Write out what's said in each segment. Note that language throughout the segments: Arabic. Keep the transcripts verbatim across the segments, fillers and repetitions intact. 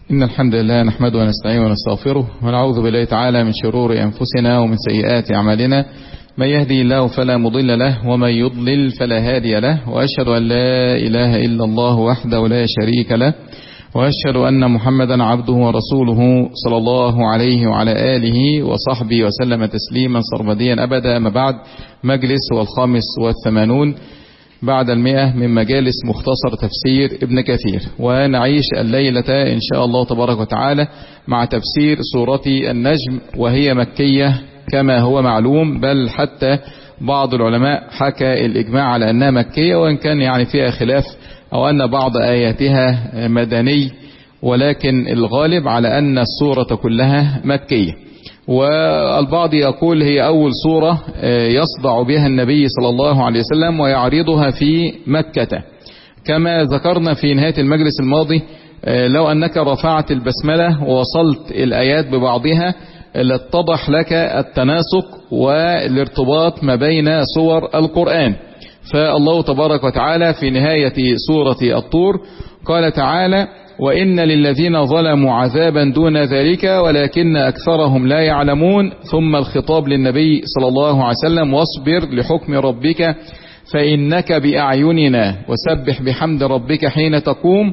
إن الحمد لله نحمده ونستعينه ونستغفره ونعوذ بالله تعالى من شرور أنفسنا ومن سيئات أعمالنا. من يهدي الله فلا مضل له ومن يضلل فلا هادي له، وأشهد أن لا إله إلا الله وحده لا شريك له، وأشهد أن محمدا عبده ورسوله صلى الله عليه وعلى آله وصحبه وسلم تسليما سرمديا أبدا. ما بعد، مجلس والخامس والثمانون بعد المئة من مجالس مختصر تفسير ابن كثير، ونعيش الليلة إن شاء الله تبارك وتعالى مع تفسير سورة النجم، وهي مكية كما هو معلوم، بل حتى بعض العلماء حكى الإجماع على أنها مكية، وإن كان يعني فيها خلاف أو أن بعض آياتها مدني، ولكن الغالب على أن السورة كلها مكية. والبعض يقول هي أول سورة يصدع بها النبي صلى الله عليه وسلم ويعرضها في مكة، كما ذكرنا في نهاية المجلس الماضي. لو أنك رفعت البسملة ووصلت الآيات ببعضها لاتضح لك التناسق والارتباط ما بين سور القرآن. فالله تبارك وتعالى في نهاية سورة الطور قال تعالى: وإن للذين ظلموا عذابا دون ذلك ولكن أكثرهم لا يعلمون. ثم الخطاب للنبي صلى الله عليه وسلم: واصبر لحكم ربك فإنك بأعيننا وسبح بحمد ربك حين تقوم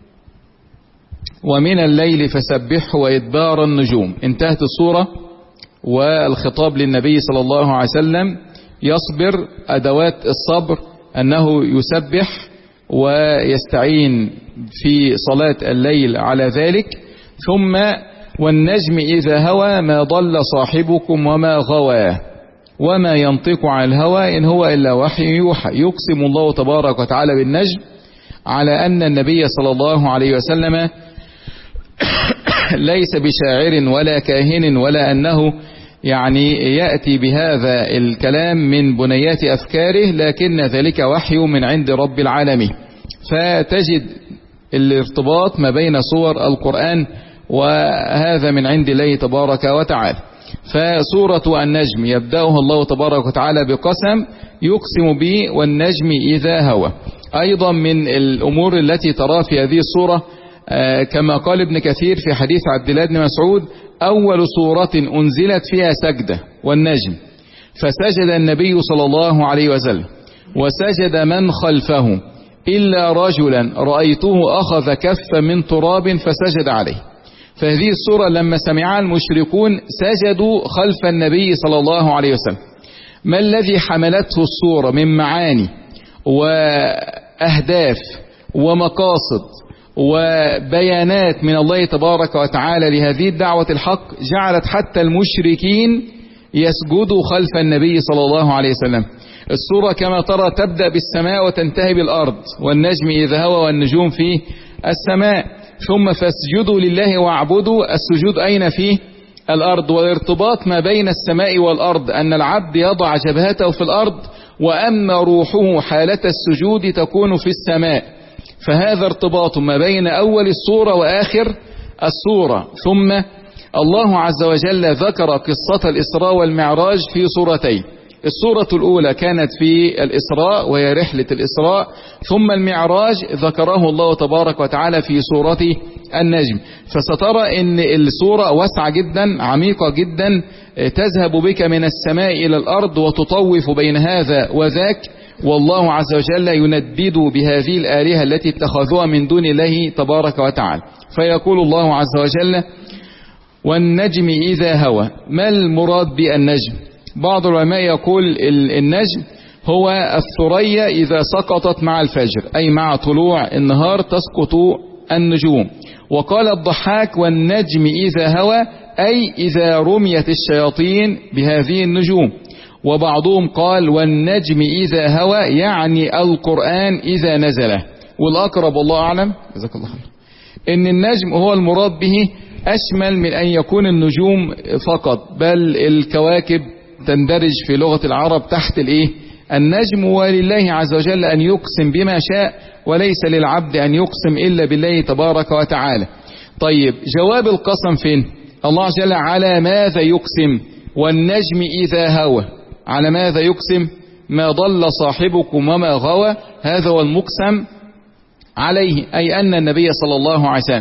ومن الليل فسبحه وإدبار النجوم. انتهت السورة والخطاب للنبي صلى الله عليه وسلم يصبر. أدوات الصبر أنه يسبح ويستعين في صلاة الليل على ذلك. ثم والنجم إذا هوى ما ضل صاحبكم وما غوى وما ينطق عن الهوى إن هو إلا وحي يوحى. يقسم الله تبارك وتعالى بالنجم على أن النبي صلى الله عليه وسلم ليس بشاعر ولا كاهن، ولا أنه يعني يأتي بهذا الكلام من بنيات أفكاره، لكن ذلك وحي من عند رب العالمين. فتجد الارتباط ما بين صور القرآن، وهذا من عند الله تبارك وتعالى. فسورة النجم يبدأها الله تبارك وتعالى بقسم يقسم به والنجم إذا هوى. أيضا من الأمور التي ترى في هذه السورة كما قال ابن كثير في حديث عبد الله بن مسعود: أول سورة أنزلت فيها سجدة والنجم، فسجد النبي صلى الله عليه وسلم وسجد من خلفه إلا رجلا رأيته أخذ كف من تراب فسجد عليه. فهذه السورة لما سمعها المشركون سجدوا خلف النبي صلى الله عليه وسلم. ما الذي حملته السورة من معاني وأهداف ومقاصد وبيانات من الله تبارك وتعالى لهذه الدعوة الحق جعلت حتى المشركين يسجدوا خلف النبي صلى الله عليه وسلم. السورة كما ترى تبدأ بالسماء وتنتهي بالأرض: والنجم إذا هوى والنجوم في السماء. ثم فاسجدوا لله واعبدوا. السجود أين؟ في الأرض. والارتباط ما بين السماء والأرض أن العبد يضع جبهته في الأرض، وأما روحه حالة السجود تكون في السماء. فهذا ارتباط ما بين أول السورة وآخر السورة. ثم الله عز وجل ذكر قصة الإسراء والمعراج في سورتين. السورة الأولى كانت في الإسراء وهي رحلة الإسراء، ثم المعراج ذكره الله تبارك وتعالى في سورة النجم. فسترى أن السورة واسعة جدا عميقة جدا، تذهب بك من السماء إلى الأرض وتطوف بين هذا وذاك، والله عز وجل يندد بهذه الآلهة التي اتخذوها من دون الله تبارك وتعالى. فيقول الله عز وجل: والنجم إذا هوى. ما المراد بالنجم؟ بعض العلماء يقول النجم هو الثريا إذا سقطت مع الفجر، أي مع طلوع النهار تسقط النجوم. وقال الضحاك: والنجم إذا هوى أي إذا رميت الشياطين بهذه النجوم. وبعضهم قال: والنجم إذا هوى يعني القرآن إذا نزل. والأقرب والله أعلم جزاك الله خير إن النجم هو المراد به أشمل من أن يكون النجوم فقط، بل الكواكب تندرج في لغة العرب تحت الإيه؟ النجم. ولله عز وجل أن يقسم بما شاء، وليس للعبد أن يقسم إلا بالله تبارك وتعالى. طيب، جواب القسم فين؟ الله عز وجل على ماذا يقسم؟ والنجم إذا هوى على ماذا يقسم؟ ما ضل صاحبكم وما غوى. هذا هو المقسم عليه، أي أن النبي صلى الله عليه وسلم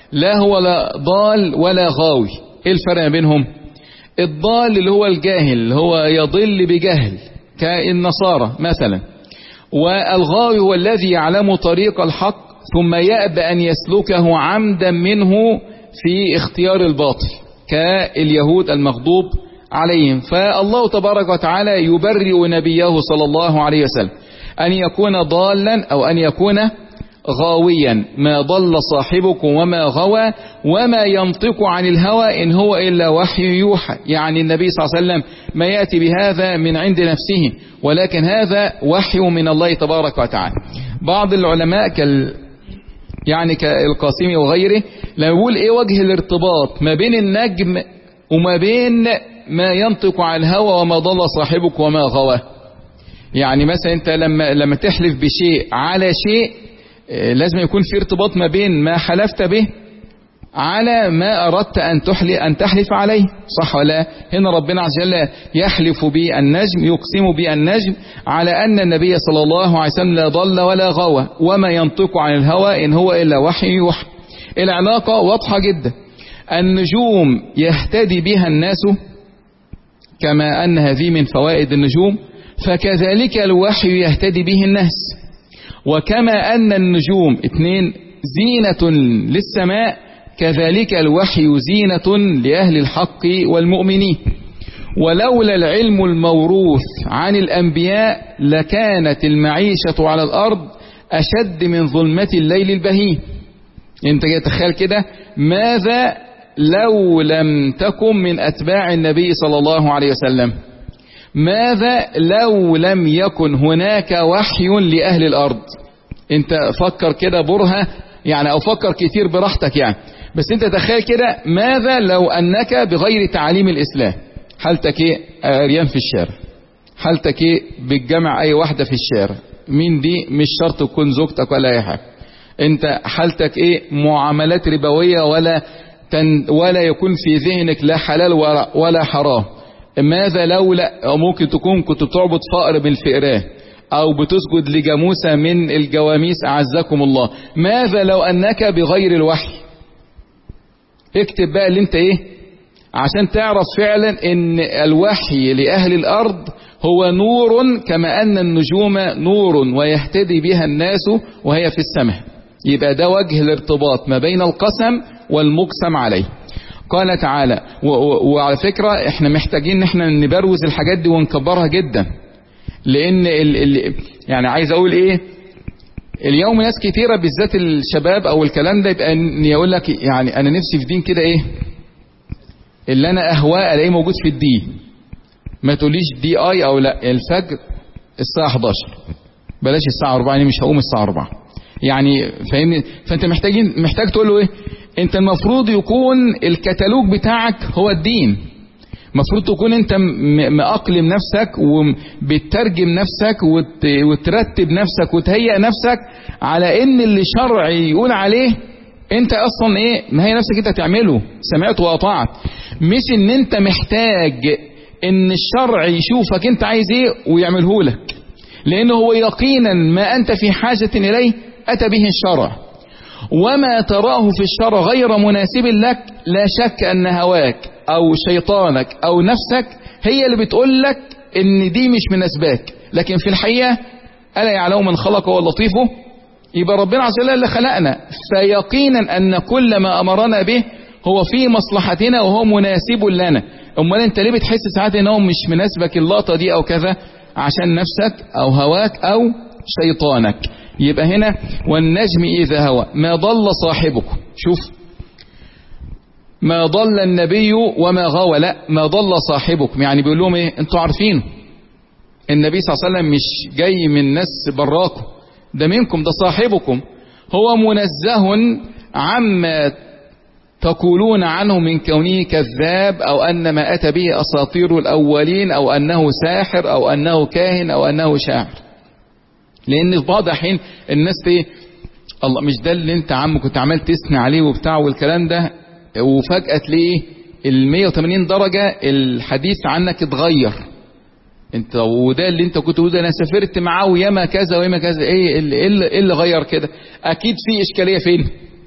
لا هو لا ضال ولا غاوي. ايه الفرق ما بينهم؟ الضال اللي هو الجاهل اللي هو يضل بجهل كالنصارى مثلا، والغاوي هو الذي يعلم طريق الحق ثم يأبى أن يسلكه عمدا منه في اختيار الباطل كاليهود المغضوب عليهم. فالله تبارك وتعالى يبرئ نبيه صلى الله عليه وسلم أن يكون ضالا أو أن يكون غاويا. ما ضل صاحبكم وما غوى وما ينطق عن الهوى إن هو إلا وحي يوحى. يعني النبي صلى الله عليه وسلم ما يأتي بهذا من عند نفسه، ولكن هذا وحي من الله تبارك وتعالى. بعض العلماء كال يعني كالقاسمي وغيره لما يقول ايه وجه الارتباط ما بين النجم وما بين ما ينطق عن الهوى وما ضل صاحبك وما غوى. يعني مثلا انت لما لما تحلف بشيء على شيء لازم يكون في ارتباط ما بين ما حلفت به على ما أردت أن تحلف أن تحلف عليه، صح ولا؟ هنا ربنا عز وجل يحلف بالنجم، يقسم بالنجم على أن النبي صلى الله عليه وسلم لا ضل ولا غوى وما ينطق عن الهوى إن هو إلا وحي يوحى. العلاقة واضحة جدا. النجوم يهتدي بها الناس كما أن هذه من فوائد النجوم، فكذلك الوحي يهتدي به الناس. وكما أن النجوم اثنين زينة للسماء، كذلك الوحي زينة لأهل الحق والمؤمنين. ولولا العلم الموروث عن الأنبياء لكانت المعيشة على الأرض أشد من ظلمة الليل البهيم. انت تخيل كده، ماذا لو لم تكن من أتباع النبي صلى الله عليه وسلم؟ ماذا لو لم يكن هناك وحي لأهل الأرض؟ انت فكر كده برهة يعني، او فكر كتير براحتك يعني، بس انت تخيل كده ماذا لو انك بغير تعاليم الاسلام؟ حالتك ايه؟ عريان في الشارع. حالتك ايه؟ بتجمع اي واحدة في الشارع. مين دي؟ مش شرط تكون زوجتك ولا اي حاجة. انت حالتك ايه؟ معاملات ربوية ولا تن ولا يكون في ذهنك لا حلال ولا, ولا حرام. ماذا لو لا، او ممكن تكون كنت بتعبد فأر بالفئران او بتسجد لجاموسة من الجواميس اعزكم الله. ماذا لو انك بغير الوحي؟ اكتب بقى اللي انت ايه عشان تعرف فعلا ان الوحي لأهل الأرض هو نور كما أن النجوم نور ويهتدي بها الناس وهي في السماء. يبقى ده وجه الارتباط ما بين القسم والمقسم عليه. قال تعالى، وعلى فكرة احنا محتاجين ان احنا نبروز الحاجات دي ونكبرها جدا، لان ال ال يعني عايز اقول ايه، اليوم ناس كتيرة بالذات الشباب او الكلام ده يبقى يقول لك يعني انا نفسي في دين كده ايه اللي انا اهواه الاقيه موجود في الدين. ما تقوليش دي اي او لا، الفجر الساعة احداشر بلاش الساعة أربعة، يعني مش هقوم الساعة أربعة يعني، فاهمني؟ فانت محتاجين محتاج تقول له ايه، انت المفروض يكون الكتالوج بتاعك هو الدين. المفروض تكون انت مأقلم نفسك وبتترجم نفسك وترتب نفسك وتهيئ نفسك على ان اللي شرع يقول عليه انت اصلا ايه، ما هي نفسك انت تعمله، سمعت واطعت. مش ان انت محتاج ان الشرع يشوفك انت عايز ايه ويعمله لك، لانه هو يقينا ما انت في حاجة اليه اتى به الشرع. وما تراه في الشرع غير مناسب لك لا شك ان هواك او شيطانك او نفسك هي اللي بتقول لك ان دي مش مناسباك، لكن في الحقيقة ألا يعلم من خلق هو اللطيف. يبقى ربنا عز وجل اللي خلقنا، فيقينا ان كل ما امرنا به هو في مصلحتنا وهو مناسب لنا. امال انت ليه بتحس ساعات ان هو مش مناسبك اللقطة دي او كذا؟ عشان نفسك او هواك او شيطانك. يبقى هنا والنجم اذا هوى ما ضل صاحبكم. شوف، ما ضل النبي وما غوى، لا ما ضل صاحبكم. يعني بيقول لهم ايه، انتوا عارفين النبي صلى الله عليه وسلم مش جاي من ناس براكم، ده منكم، ده صاحبكم. هو منزه عما تقولون عنه من كونه كذاب او ان ما اتى به اساطير الاولين او انه ساحر او انه كاهن او انه شاعر. لان في بعض الحين الناس ايه، الله مش ده اللي انت عم كنت عمال تثني عليه وبتاع والكلام ده، وفجأة تلاقيه ال مية وتمانين درجة الحديث عنك اتغير. انت وده اللي انت كنت تقول انا سافرت معاه وياما كذا وياما كذا، ايه اللي, اللي, اللي غير كده؟ اكيد في اشكالية فين؟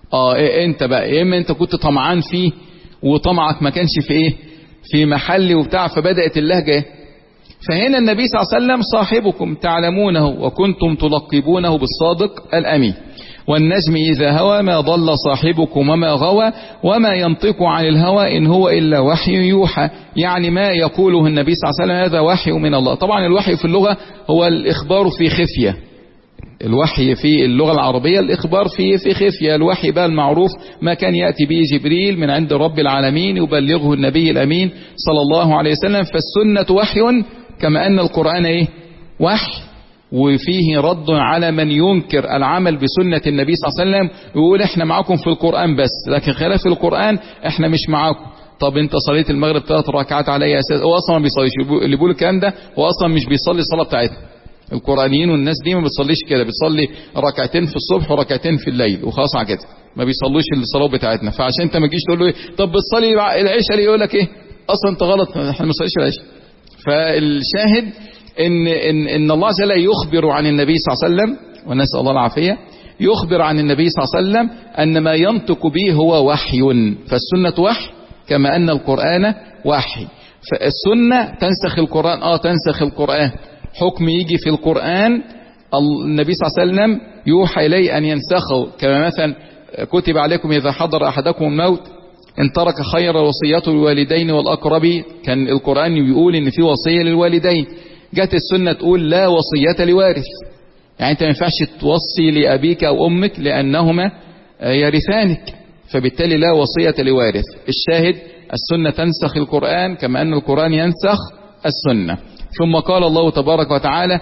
اه إيه انت بقى، يا اما انت كنت طمعان فيه وطمعك ما كانش في ايه في محل وبتاع، فبدأت اللهجة ايه. فهنا النبي صلى الله عليه وسلم صاحبكم تعلمونه وكنتم تلقبونه بالصادق الأمين، والنجم إذا هوى ما ضل صاحبكم وما غوى وما ينطق عن الهوى إن هو إلا وحي يوحى. يعني ما يقوله النبي صلى الله عليه وسلم هذا وحي من الله. طبعا الوحي في اللغة هو الإخبار في خفية، الوحي في اللغة العربية الإخبار في في خفية. الوحي بقى المعروف ما كان يأتي به جبريل من عند رب العالمين يبلغه النبي الأمين صلى الله عليه وسلم. فالسنة وحي كما أن القرآن إيه وحي، وفيه رد على من ينكر العمل بسنة النبي صلى الله عليه وسلم ويقول احنا معاكم في القرآن بس، لكن خلاف القرآن احنا مش معاكم. طب انت صليت المغرب ثلاث ركعات على اي اساس؟ هو اصلا ما بيصليش، اللي بيقول الكلام ده هو اصلا مش بيصلي الصلاة بتاعتنا. القرآنيين والناس دي ما بتصليش كده، بتصلي ركعتين في الصبح وركعتين في الليل وخلاص على كده، ما بيصلوش الصلاة بتاعتنا. فعشان انت ما تجيش تقول له ايه طب بتصلي العشاء ليه، يقول لك ايه اصلا انت غلط، احنا ما بنصليش العشاء. فالشاهد إن, إن, إن الله جل يخبر عن النبي صلى الله عليه وسلم، ونسأل الله العافية، يخبر عن النبي صلى الله عليه وسلم أن ما ينطق به هو وحي. فالسنة وحي كما أن القرآن وحي. فالسنة تنسخ القرآن، آه تنسخ القرآن، حكم يجي في القرآن النبي صلى الله عليه وسلم يوحى إليه أن ينسخه. كما مثلا كتب عليكم إذا حضر أحدكم الموت إن ترك خير وصيته للوالدين والأقربين. كان القرآن بيقول إن في وصية للوالدين، جت السنة تقول لا وصية لوارث، يعني أنت ما ينفعش توصي لأبيك أو أمك لأنهما يرثانك، فبالتالي لا وصية لوارث. الشاهد السنة تنسخ القرآن كما أن القرآن ينسخ السنة. ثم قال الله تبارك وتعالى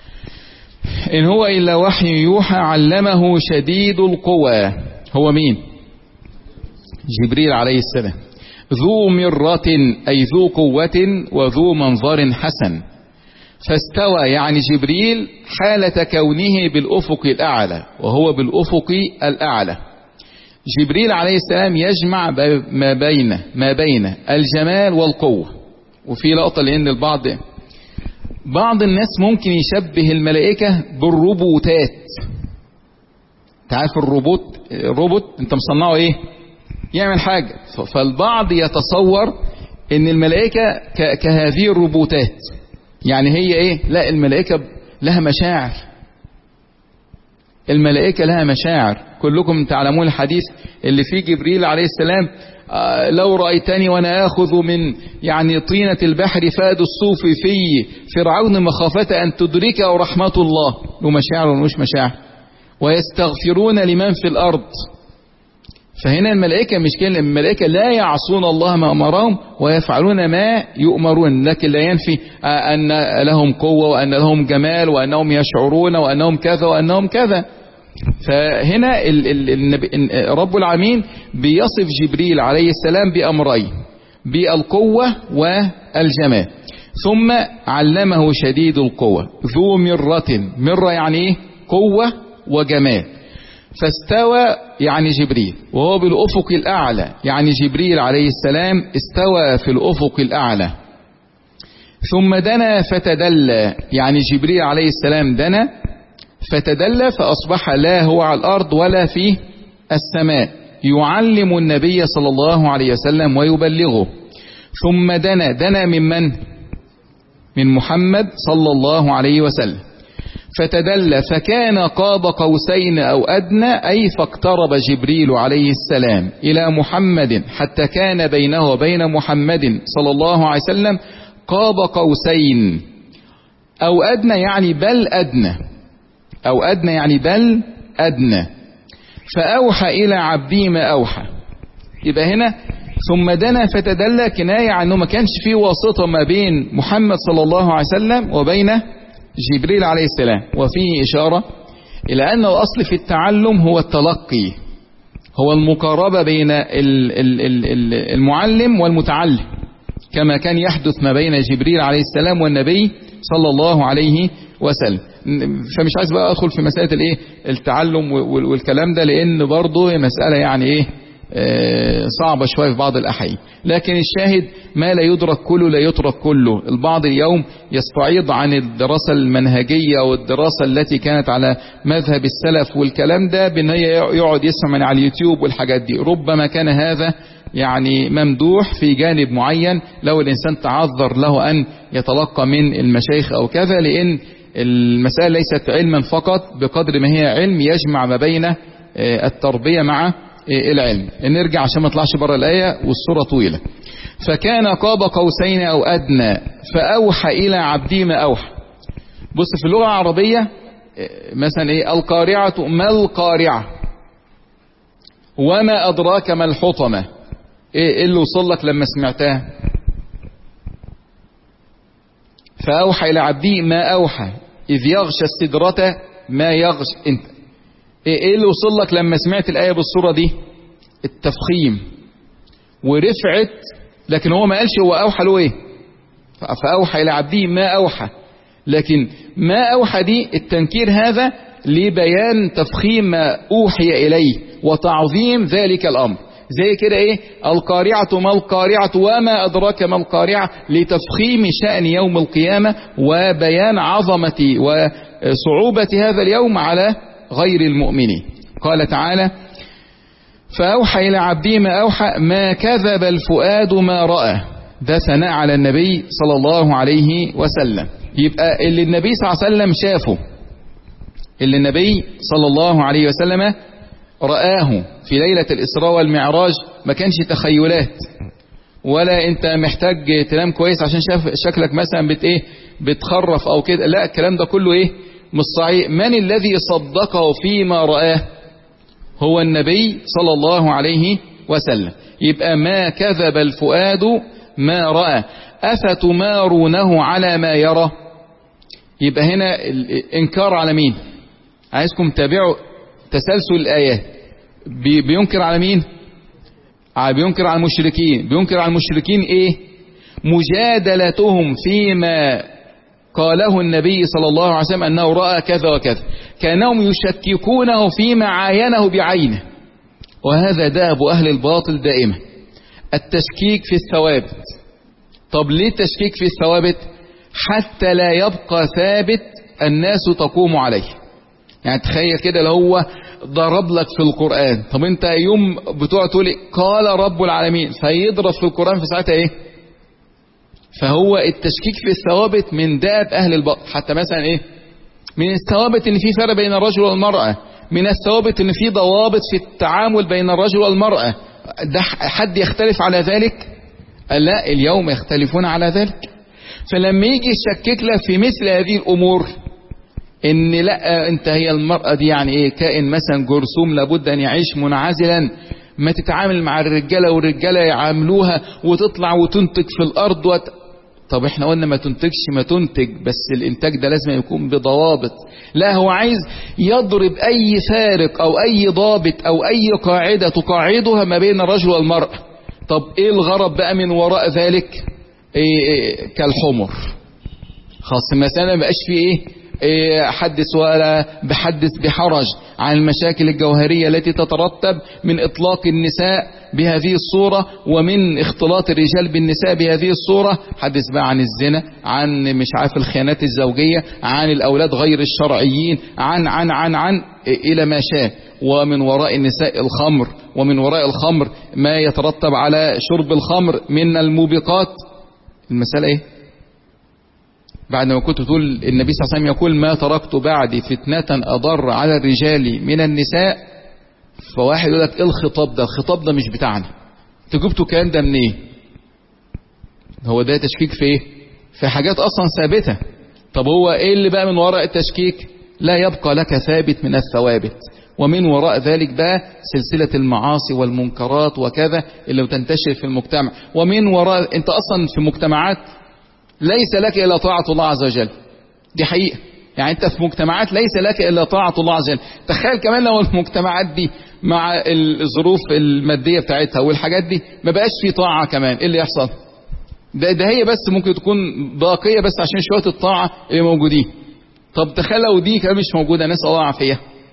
إن هو إلا وحي يوحى علمه شديد القوى. هو مين؟ جبريل عليه السلام. ذو مرة أي ذو قوة وذو منظر حسن. فاستوى يعني جبريل حالة كونه بالأفق الأعلى، وهو بالأفق الأعلى. جبريل عليه السلام يجمع ما بين ما بين الجمال والقوة. وفي لقطة لأن البعض بعض الناس ممكن يشبه الملائكة بالروبوتات. تعرف الروبوت، الروبوت انت مصنعه ايه يعمل حاجة، فالبعض يتصور ان الملائكة كهذه الروبوتات، يعني هي ايه، لا الملائكة لها مشاعر، الملائكة لها مشاعر. كلكم تعلمون الحديث اللي فيه جبريل عليه السلام آه لو رأيتني وانا اخذ من يعني طينة البحر فاد الصوف في فرعون مخافة ان تدركه رحمة الله. له مشاعر ومش مشاعر. ويستغفرون لمن في الارض. فهنا الملائكة مش كلمة، الملائكة لا يعصون الله ما أمرهم ويفعلون ما يؤمرون، لكن لا ينفي أن لهم قوة وأن لهم جمال وأنهم يشعرون وأنهم كذا وأنهم كذا. فهنا رب العالمين بيصف جبريل عليه السلام بأمرين، بالقوة والجمال. ثم علمه شديد القوة ذو مرة. مرة يعني ايه؟ قوة وجمال. فاستوى يعني جبريل وهو بالأفق الأعلى، يعني جبريل عليه السلام استوى في الأفق الأعلى. ثم دنا فتدلى، يعني جبريل عليه السلام دنا فتدلى فأصبح لا هو على الأرض ولا في السماء، يعلم النبي صلى الله عليه وسلم ويبلغه. ثم دنا دنا من من؟ من محمد صلى الله عليه وسلم. فتدلى فكان قاب قوسين أو أدنى، أي فاقترب جبريل عليه السلام إلى محمد حتى كان بينه وبين محمد صلى الله عليه وسلم قاب قوسين أو أدنى، يعني بل أدنى، أو أدنى يعني بل أدنى. فأوحى إلى عبده ما أوحى. يبقى هنا ثم دنا فتدلى كناية عنه ما كانش فيه واسطة ما بين محمد صلى الله عليه وسلم وبين جبريل عليه السلام. وفيه إشارة إلى أن الأصل في التعلم هو التلقي، هو المقاربة بين المعلم والمتعلم، كما كان يحدث ما بين جبريل عليه السلام والنبي صلى الله عليه وسلم. فمش عايز بقى أدخل في مسألة الإيه التعلم والكلام ده، لأن برضه مسألة يعني إيه صعبة شوية في بعض الأحيان. لكن الشاهد ما لا يدرك كله لا يترك كله. البعض اليوم يستعيض عن الدراسة المنهجية والدراسة التي كانت على مذهب السلف والكلام ده بأن يقعد يسمع من على اليوتيوب والحاجات دي. ربما كان هذا يعني ممدوح في جانب معين لو الإنسان تعذر له أن يتلقى من المشايخ أو كذا، لأن المسألة ليست علما فقط بقدر ما هي علم يجمع ما بين التربية مع العلم. نرجع عشان ما نطلعش بره الآية والصورة طويلة. فكان قاب قوسين أو أدنى فأوحى إلى عبده ما أوحى. بص في اللغة العربية مثلا إيه القارعة، ما القارعة، وما أدراك ما الحطمة، إيه اللي وصل لك لما سمعتها؟ فأوحى إلى عبده ما أوحى إذ يغشى السدرة ما يغشى. انت ايه اللي وصل لك لما سمعت الآية بالصورة دي؟ التفخيم ورفعت، لكن هو ما قالش هو أوحى له ايه. فأوحى إلى عبده ما أوحى، لكن ما أوحى دي التنكير هذا لبيان تفخيم ما أوحي إليه وتعظيم ذلك الأمر. زي كده ايه القارعة ما القارعة وما أدراك ما القارعة، لتفخيم شأن يوم القيامة وبيان عظمة وصعوبة هذا اليوم على غير المؤمنين. قال تعالى فأوحى إلى عبده ما أوحى ما كذب الفؤاد ما رأى. ده ثناء على النبي صلى الله عليه وسلم. يبقى اللي النبي صلى الله عليه وسلم شافه، اللي النبي صلى الله عليه وسلم رآه في ليلة الإسراء والمعراج ما كانش تخيلات، ولا انت محتاج تنام كويس عشان شاف شكلك مثلا بت ايه بتخرف او كده، لا الكلام ده كله ايه مش صحيح. من الذي صدقه فيما رآه؟ هو النبي صلى الله عليه وسلم. يبقى ما كذب الفؤاد ما رأى أفتمارونه على ما يرى. يبقى هنا الإنكار على مين؟ عايزكم تابعوا تسلسل الآيات. بينكر على مين؟ بينكر على المشركين. بينكر على المشركين ايه؟ مجادلتهم فيما قاله النبي صلى الله عليه وسلم أنه رأى كذا وكذا، كانهم يشككونه فيما عاينه بعينه. وهذا دأب أهل الباطل دائما، التشكيك في الثوابت. طب ليه التشكيك في الثوابت؟ حتى لا يبقى ثابت الناس تقوم عليه. يعني تخيل كده لو هو ضرب لك في القرآن، طب انت يوم بتوع تقول قال رب العالمين، فيضرب في القرآن في ساعتها ايه؟ فهو التشكيك في الثوابت من داب أهل الباطل. حتى مثلا ايه من الثوابت ان في فرق بين الرجل والمرأة، من الثوابت ان في ضوابط في التعامل بين الرجل والمرأة. ده حد يختلف على ذلك؟ لا، اليوم يختلفون على ذلك. فلما يجي يشكك لك في مثل هذه الأمور ان لا انت هي المرأة دي يعني ايه كائن مثلا جرثوم لابد ان يعيش منعزلا، ما تتعامل مع الرجالة والرجالة يعاملوها وتطلع وتنتج في الارض وت... طب احنا قلنا ما تنتجش، ما تنتج، بس الانتاج ده لازم يكون بضوابط. لا، هو عايز يضرب اي فارق او اي ضابط او اي قاعدة تقاعدها ما بين الرجل والمرأة. طب ايه الغرض بقى من وراء ذلك؟ إيه إيه كالحمر. خاص مثلا ما بقاش فيه ايه حدث ولا بحدث بحرج عن المشاكل الجوهرية التي تترتب من إطلاق النساء بهذه الصورة ومن اختلاط الرجال بالنساء بهذه الصورة. حدث بقى عن الزنا، عن مش عارف الخيانات الزوجية، عن الأولاد غير الشرعيين، عن عن عن عن إلى ما شاء. ومن وراء النساء الخمر، ومن وراء الخمر ما يترتب على شرب الخمر من الموبقات. المسألة ايه؟ بعد ما كنت تقول النبي صلى الله عليه وسلم يقول ما تركت بعدي فتنة أضر على الرجال من النساء، فواحد يقول لك ايه الخطاب ده؟ الخطاب ده مش بتاعنا، انتوا جبتوا الكلام ده منين؟ هو ده تشكيك في ايه؟ في حاجات اصلا ثابتة. طب هو ايه اللي بقى من وراء التشكيك؟ لا يبقى لك ثابت من الثوابت، ومن وراء ذلك بقى سلسلة المعاصي والمنكرات وكذا اللي بتنتشر في المجتمع. ومن وراء انت اصلا في مجتمعات ليس لك إلا طاعة الله عز وجل، دي حقيقة. يعني أنت في مجتمعات ليس لك إلا طاعة الله عز وجل. تخيل كمان لو المجتمعات دي مع الظروف المادية بتاعتها والحاجات دي ما بقاش في طاعة كمان، إيه اللي يحصل؟ ده, ده هي بس ممكن تكون باقية بس عشان شوية الطاعة اللي موجودين. طب تخيل لو دي كمان مش موجودة، نسأل الله العافية.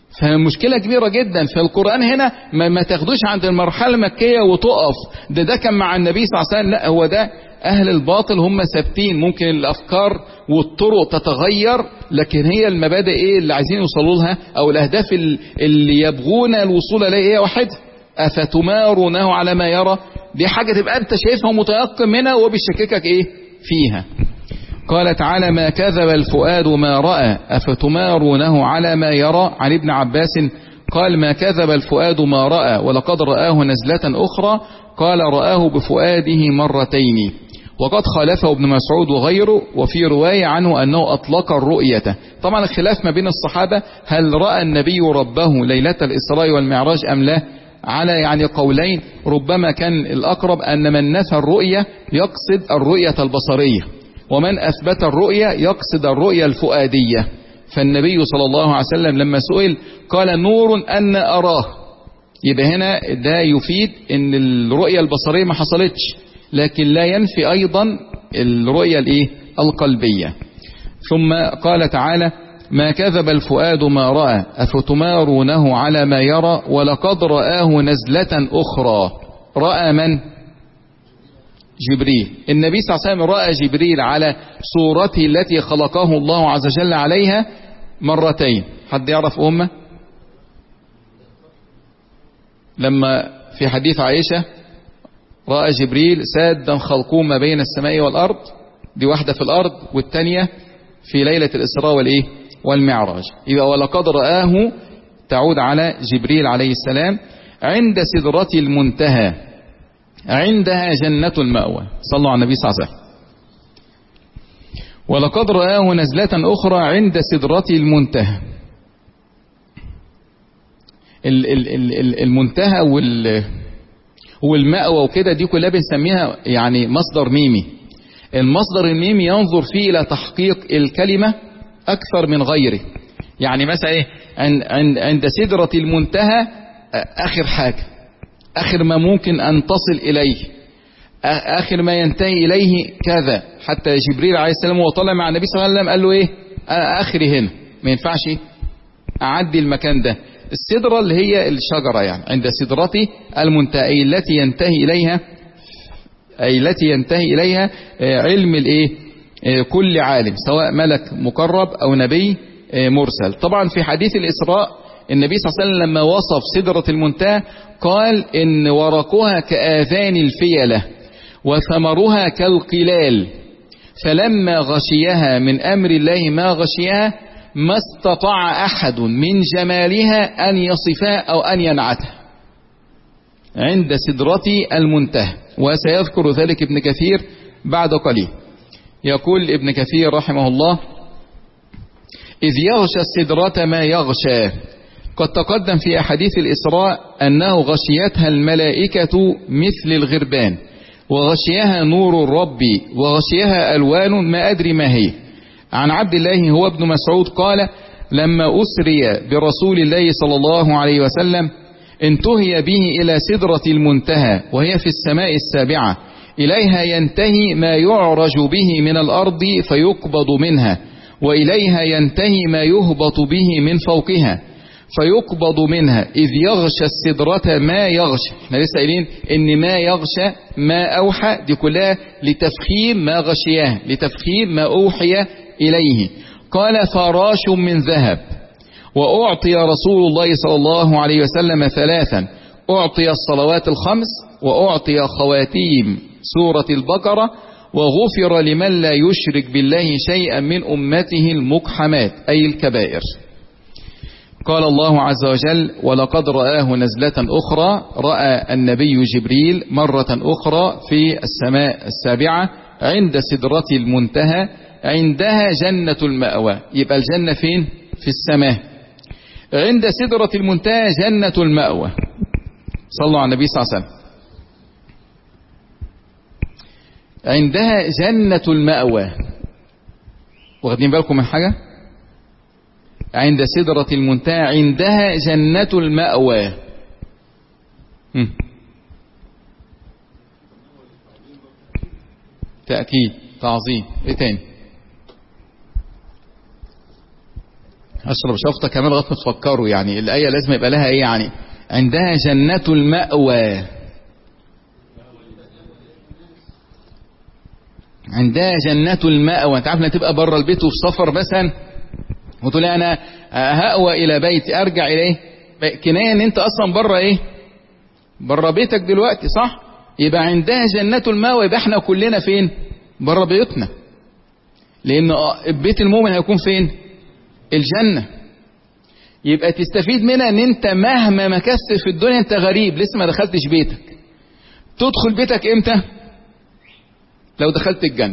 فمشكلة كبيرة جدا. فالقرآن هنا ما, ما تاخدوش عند المرحلة المكية وتقف، ده ده كان مع النبي صلى الله عليه وسلم، لا هو ده أهل الباطل هم ثابتين، ممكن الأفكار والطرق تتغير، لكن هي المبادئ إيه اللي عايزين يوصلوا لها أو الأهداف اللي يبغون الوصول إليه هي واحدة. أفتمارونه على ما يرى، دي حاجة تبقى أنت شايفها متيقن منها وبيشككك إيه فيها. قال تعالى ما كذب الفؤاد ما رأى أفتمارونه على ما يرى. عن ابن عباس قال ما كذب الفؤاد ما رأى ولقد رآه نزلة أخرى، قال رآه بفؤاده مرتين. وقد خالفه ابن مسعود وغيره، وفي رواية عنه أنه أطلق الرؤية. طبعا الخلاف ما بين الصحابة هل رأى النبي ربه ليلة الإسراء والمعراج أم لا، على يعني قولين. ربما كان الأقرب أن من نفى الرؤية يقصد الرؤية البصرية، ومن أثبت الرؤية يقصد الرؤية الفؤادية. فالنبي صلى الله عليه وسلم لما سئل قال نور أن أراه، يبقى هنا ده يفيد ان الرؤية البصرية ما حصلتش، لكن لا ينفي أيضا الرؤية الايه القلبية. ثم قال تعالى ما كذب الفؤاد ما رأى أفتمارونه على ما يرى ولقد رآه نزلة أخرى. رأى من؟ جبريل. النبي صلى الله عليه وسلم رأى جبريل على صورته التي خلقه الله عز وجل عليها مرتين. حد يعرف أمه؟ لما في حديث عائشة رأى جبريل سادا خلقوه ما بين السماء والأرض، دي واحدة في الأرض والتانية في ليلة الإسراء والإيه والمعراج. يبقى ولقد رآه تعود على جبريل عليه السلام عند سدرة المنتهى، عندها جنة المأوى. صلوا على النبي صلى الله عليه وسلم. ولقد رآه نزلة أخرى عند سدرة المنتهى. المنتهى والمأوى وكده دي كلها بنسميها يعني مصدر ميمي. المصدر الميمي ينظر فيه إلى تحقيق الكلمة أكثر من غيره. يعني مثلا إيه عند سدرة المنتهى آخر حاجة، آخر ما ممكن أن تصل إليه، آخر ما ينتهي إليه كذا. حتى جبريل عليه السلام وهو طالع مع النبي صلى الله عليه وسلم قال له إيه آخري هنا، ما ينفعش أعدي المكان ده. السدرة اللي هي الشجرة، يعني عند سدرة المنتهى أي التي ينتهي إليها أي التي ينتهي إليها علم الإيه كل عالم، سواء ملك مقرب أو نبي مرسل. طبعا في حديث الإسراء النبي صلى الله عليه وسلم لما وصف سدرة المنتهى قال إن ورقها كآذان الفيلة وثمرها كالقلال، فلما غشيها من أمر الله ما غشيها ما استطاع أحد من جمالها أن يصفها أو أن ينعتها عند سدرة المنتهى. وسيذكر ذلك ابن كثير بعد قليل. يقول ابن كثير رحمه الله إذ يغشى السدرة ما يغشى. قد تقدم في أحاديث الإسراء أنه غشيتها الملائكة مثل الغربان، وغشيها نور الرب، وغشيها ألوان ما أدري ما هي. عن عبد الله هو ابن مسعود قال لما أسري برسول الله صلى الله عليه وسلم انتهي به إلى سدرة المنتهى وهي في السماء السابعة، إليها ينتهي ما يعرج به من الأرض فيقبض منها، وإليها ينتهي ما يهبط به من فوقها فيقبض منها، إذ يغشى السدرة ما يغشى. احنا لسه قايلين إن ما يغشى ما أوحى دي كلها لتفخيم ما غشياه، لتفخيم ما أوحي إليه. قال فراش من ذهب. وأعطي رسول الله صلى الله عليه وسلم ثلاثا، أعطي الصلوات الخمس، وأعطي خواتيم سورة البقرة، وغفر لمن لا يشرك بالله شيئا من أمته المقحمات أي الكبائر. قال الله عز وجل ولقد رآه نزلة أخرى. رأى النبي جبريل مرة أخرى في السماء السابعة عند سدرة المنتهى، عندها جنة المأوى. يبقى الجنة فين؟ في السماء. عند سدرة المنتهى جنة المأوى. صلوا على النبي صلى الله عليه وسلم. عندها جنة المأوى. واخدين بالكم من حاجة؟ عند سدرة المنتهى عندها جنة المأوى. هم. تأكيد تعظيم. ايه تاني؟ اشرب شفطة كمان لغايه ما تفكروا، يعني الآية لازم يبقى لها ايه يعني. عندها جنة المأوى، عندها جنة المأوى. انت عارف انها تبقى بره البيت وفي سفر مثلا وتقول انا هأوى الى بيتي، ارجع اليه، كناية ان انت اصلا بره ايه، بره بيتك دلوقتي، صح؟ يبقى عندها جنة المأوى، يبقى احنا كلنا فين؟ بره بيوتنا، لان بيت المؤمن هيكون فين؟ الجنة. يبقى تستفيد منها ان انت مهما مكثت في الدنيا انت غريب، لسه ما دخلتش بيتك. تدخل بيتك امتى؟ لو دخلت الجنة.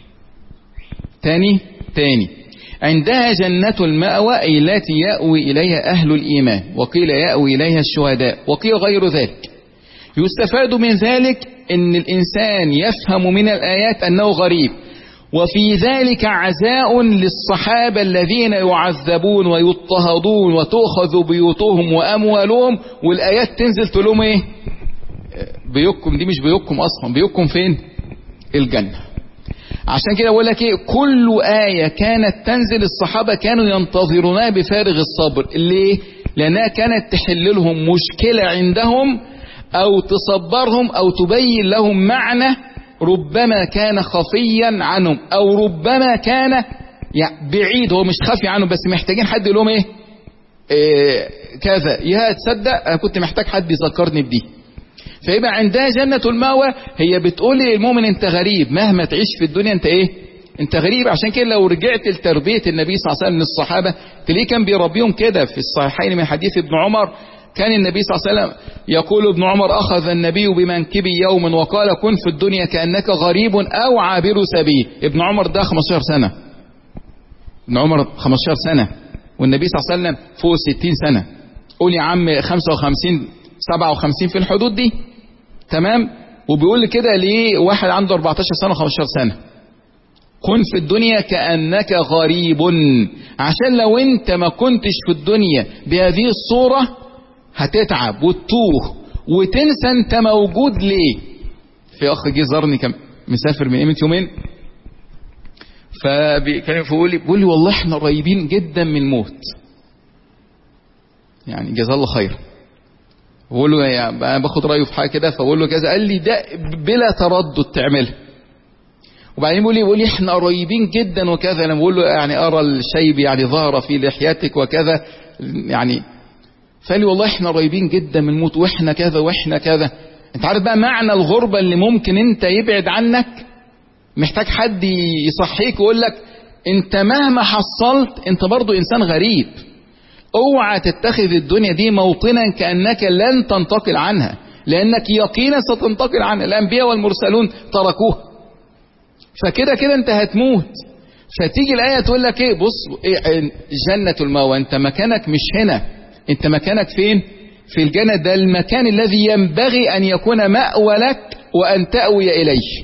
تاني تاني عندها جنة المأوى أي التي يأوي إليها أهل الإيمان، وقيل يأوي إليها الشهداء، وقيل غير ذلك. يستفاد من ذلك أن الإنسان يفهم من الآيات أنه غريب، وفي ذلك عزاء للصحابة الذين يعذبون ويضطهدون وتؤخذ بيوتهم وأموالهم، والآيات تنزل تقول لهم إيه؟ بيوتكم دي مش بيوتكم أصلا، بيوتكم فين؟ الجنة. عشان كده بقول لك ايه، كل آية كانت تنزل الصحابة كانوا ينتظرونها بفارغ الصبر. ليه؟ لأنها كانت تحل لهم مشكلة عندهم أو تصبرهم أو تبين لهم معنى ربما كان خفيا عنهم أو ربما كان يعني بعيد، هو مش خفي عنهم بس محتاجين حد يقول لهم ايه, إيه كذا، يا تصدق أنا كنت محتاج حد يذكرني بدي. فيبقى عندها جنة المأوى، هي بتقول للمؤمن انت غريب مهما تعيش في الدنيا، انت ايه؟ انت غريب. عشان كده لو رجعت لتربية النبي صلى الله عليه وسلم من الصحابة تلاقيه كان بيربيهم كده. في الصحيحين من حديث ابن عمر كان النبي صلى الله عليه وسلم يقول ابن عمر أخذ النبي بمنكبي يوما وقال كن في الدنيا كأنك غريب أو عابر سبيل. ابن عمر ده خمستاشر سنة، ابن عمر خمستاشر سنة والنبي صلى الله عليه وسلم فوق ستين سنة، قول يا عم خمسة وخمسين سبعة وخمسين في الحدود دي، تمام؟ وبيقول كده ليه واحد عنده أربعتاشر سنة خمستاشر سنة كن في الدنيا كأنك غريب، عشان لو انت ما كنتش في الدنيا بهذه الصورة هتتعب وتتوه وتنسى انت موجود ليه. في اخ جه زارني كان مسافر من قيمة يومين، فكان بيقول لي بيقول لي والله احنا قريبين جدا من الموت، يعني جزاه الله خير. بقول له يعني انا باخد رايه في حاجه كده، فبقول له كذا، قال لي ده بلا تردد تعملها. وبعدين بيقول لي بيقول لي احنا قريبين جدا وكذا. انا بقول له يعني ارى الشيب يعني ظهر في لحيتك وكذا يعني، فقال لي والله احنا قريبين جدا من الموت واحنا كذا واحنا كذا. انت عارف بقى معنى الغربه اللي ممكن انت يبعد عنك؟ محتاج حد يصحيك ويقول لك انت مهما حصلت انت برضو انسان غريب. اوعى تتخذ الدنيا دي موطنا كأنك لن تنتقل عنها، لأنك يقينا ستنتقل عنها. الأنبياء والمرسلون تركوها، فكده كده انت هتموت. فتيجي الآية تقول لك ايه؟ بص إيه جنة المأوى، انت مكانك مش هنا، انت مكانك فين؟ في الجنة. ده المكان الذي ينبغي أن يكون مأوى لك وأن تأوي إليه.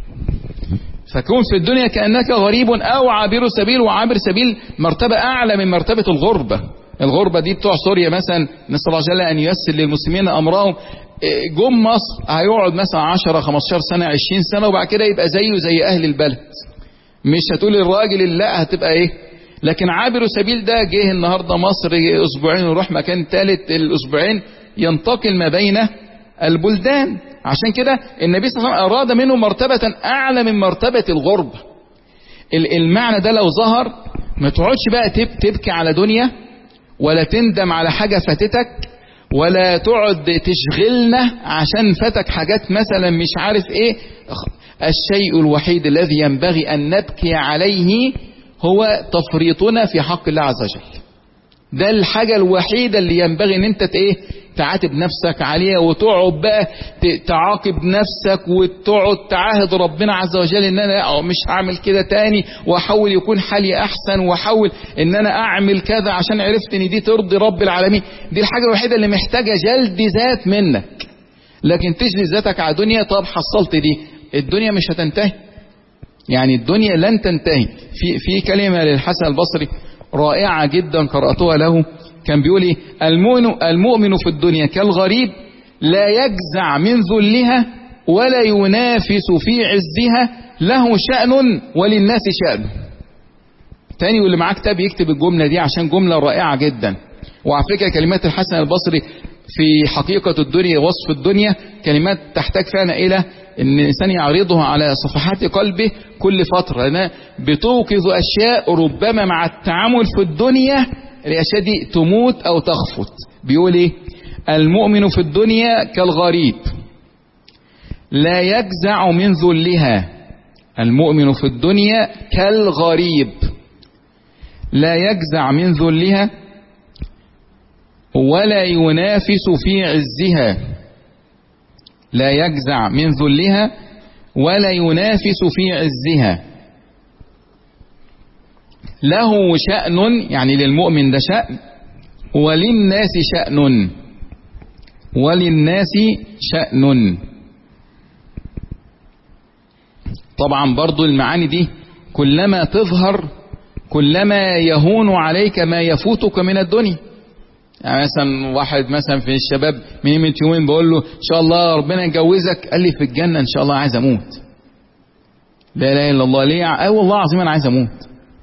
فكون في الدنيا كأنك غريب أو عابر سبيل، وعابر سبيل مرتبة أعلى من مرتبة الغربة. الغربة دي بتوع سوريا مثلا، نسأل الله جل أن ييسر للمسلمين أمرهم، جم مصر هيقعد مثلا عشرة خمستاشر سنة عشرين سنة وبعد كده يبقى زيه زي أهل البلد. مش هتقول الراجل لا، هتبقى إيه. لكن عابر سبيل ده جه النهاردة مصر أسبوعين ويروح مكان ثالث، الأسبوعين ينتقل ما بين البلدان. عشان كده النبي صلى الله عليه وسلم أراد منه مرتبة أعلى من مرتبة الغربة. المعنى ده لو ظهر ما تقعدش بقى تبكي على دنيا، ولا تندم على حاجة فاتتك، ولا تقعد تشغلنا عشان فاتك حاجات مثلا مش عارف ايه. الشيء الوحيد الذي ينبغي أن نبكي عليه هو تفريطنا في حق الله عز وجل. ده الحاجة الوحيدة اللي ينبغي ان انت ايه تعاتب نفسك عليها، وتقعد بقى تعاقب نفسك وتقعد تعاهد ربنا عز وجل ان انا مش هعمل كده تاني، واحاول يكون حالي احسن، واحاول ان انا اعمل كذا عشان عرفت ان دي ترضي رب العالمين. دي الحاجة الوحيدة اللي محتاجة جلد ذات منك. لكن تجلد ذاتك على دنيا، طب حصلت دي، الدنيا مش هتنتهي، يعني الدنيا لن تنتهي. في في كلمة للحسن البصري رائعة جدا قرأتها له، كان بيقول ايه؟ المؤمن المؤمن في الدنيا كالغريب لا يجزع من ذلها ولا ينافس في عزها، له شأن وللناس شأن. تاني واللي معاه كتاب يكتب الجملة دي عشان جملة رائعة جدا. وعلى فكرة كلمات الحسن البصري في حقيقة الدنيا وصف الدنيا كلمات تحتاج فعلا إلى أن الإنسان يعرضها على صفحات قلبه كل فترة، لأنها بتوقظ أشياء ربما مع التعامل في الدنيا الأشياء دي تموت أو تخفت. بيقول إيه؟ المؤمن في الدنيا كالغريب لا يجزع من ذلها. المؤمن في الدنيا كالغريب لا يجزع من ذلها ولا ينافس في عزها. لا يجزع من ذلها ولا ينافس في عزها. له شأن، يعني للمؤمن ده شأن، وللناس شأن وللناس شأن. طبعا برضو المعاني دي كلما تظهر كلما يهون عليك ما يفوتك من الدنيا. يعني مثلا واحد مثلا في الشباب من يومين يومين بقول له ان شاء الله ربنا يجوزك، قال لي في الجنة ان شاء الله عايز اموت. لا اله الا الله. ليه؟ اه والله العظيم انا عايز اموت.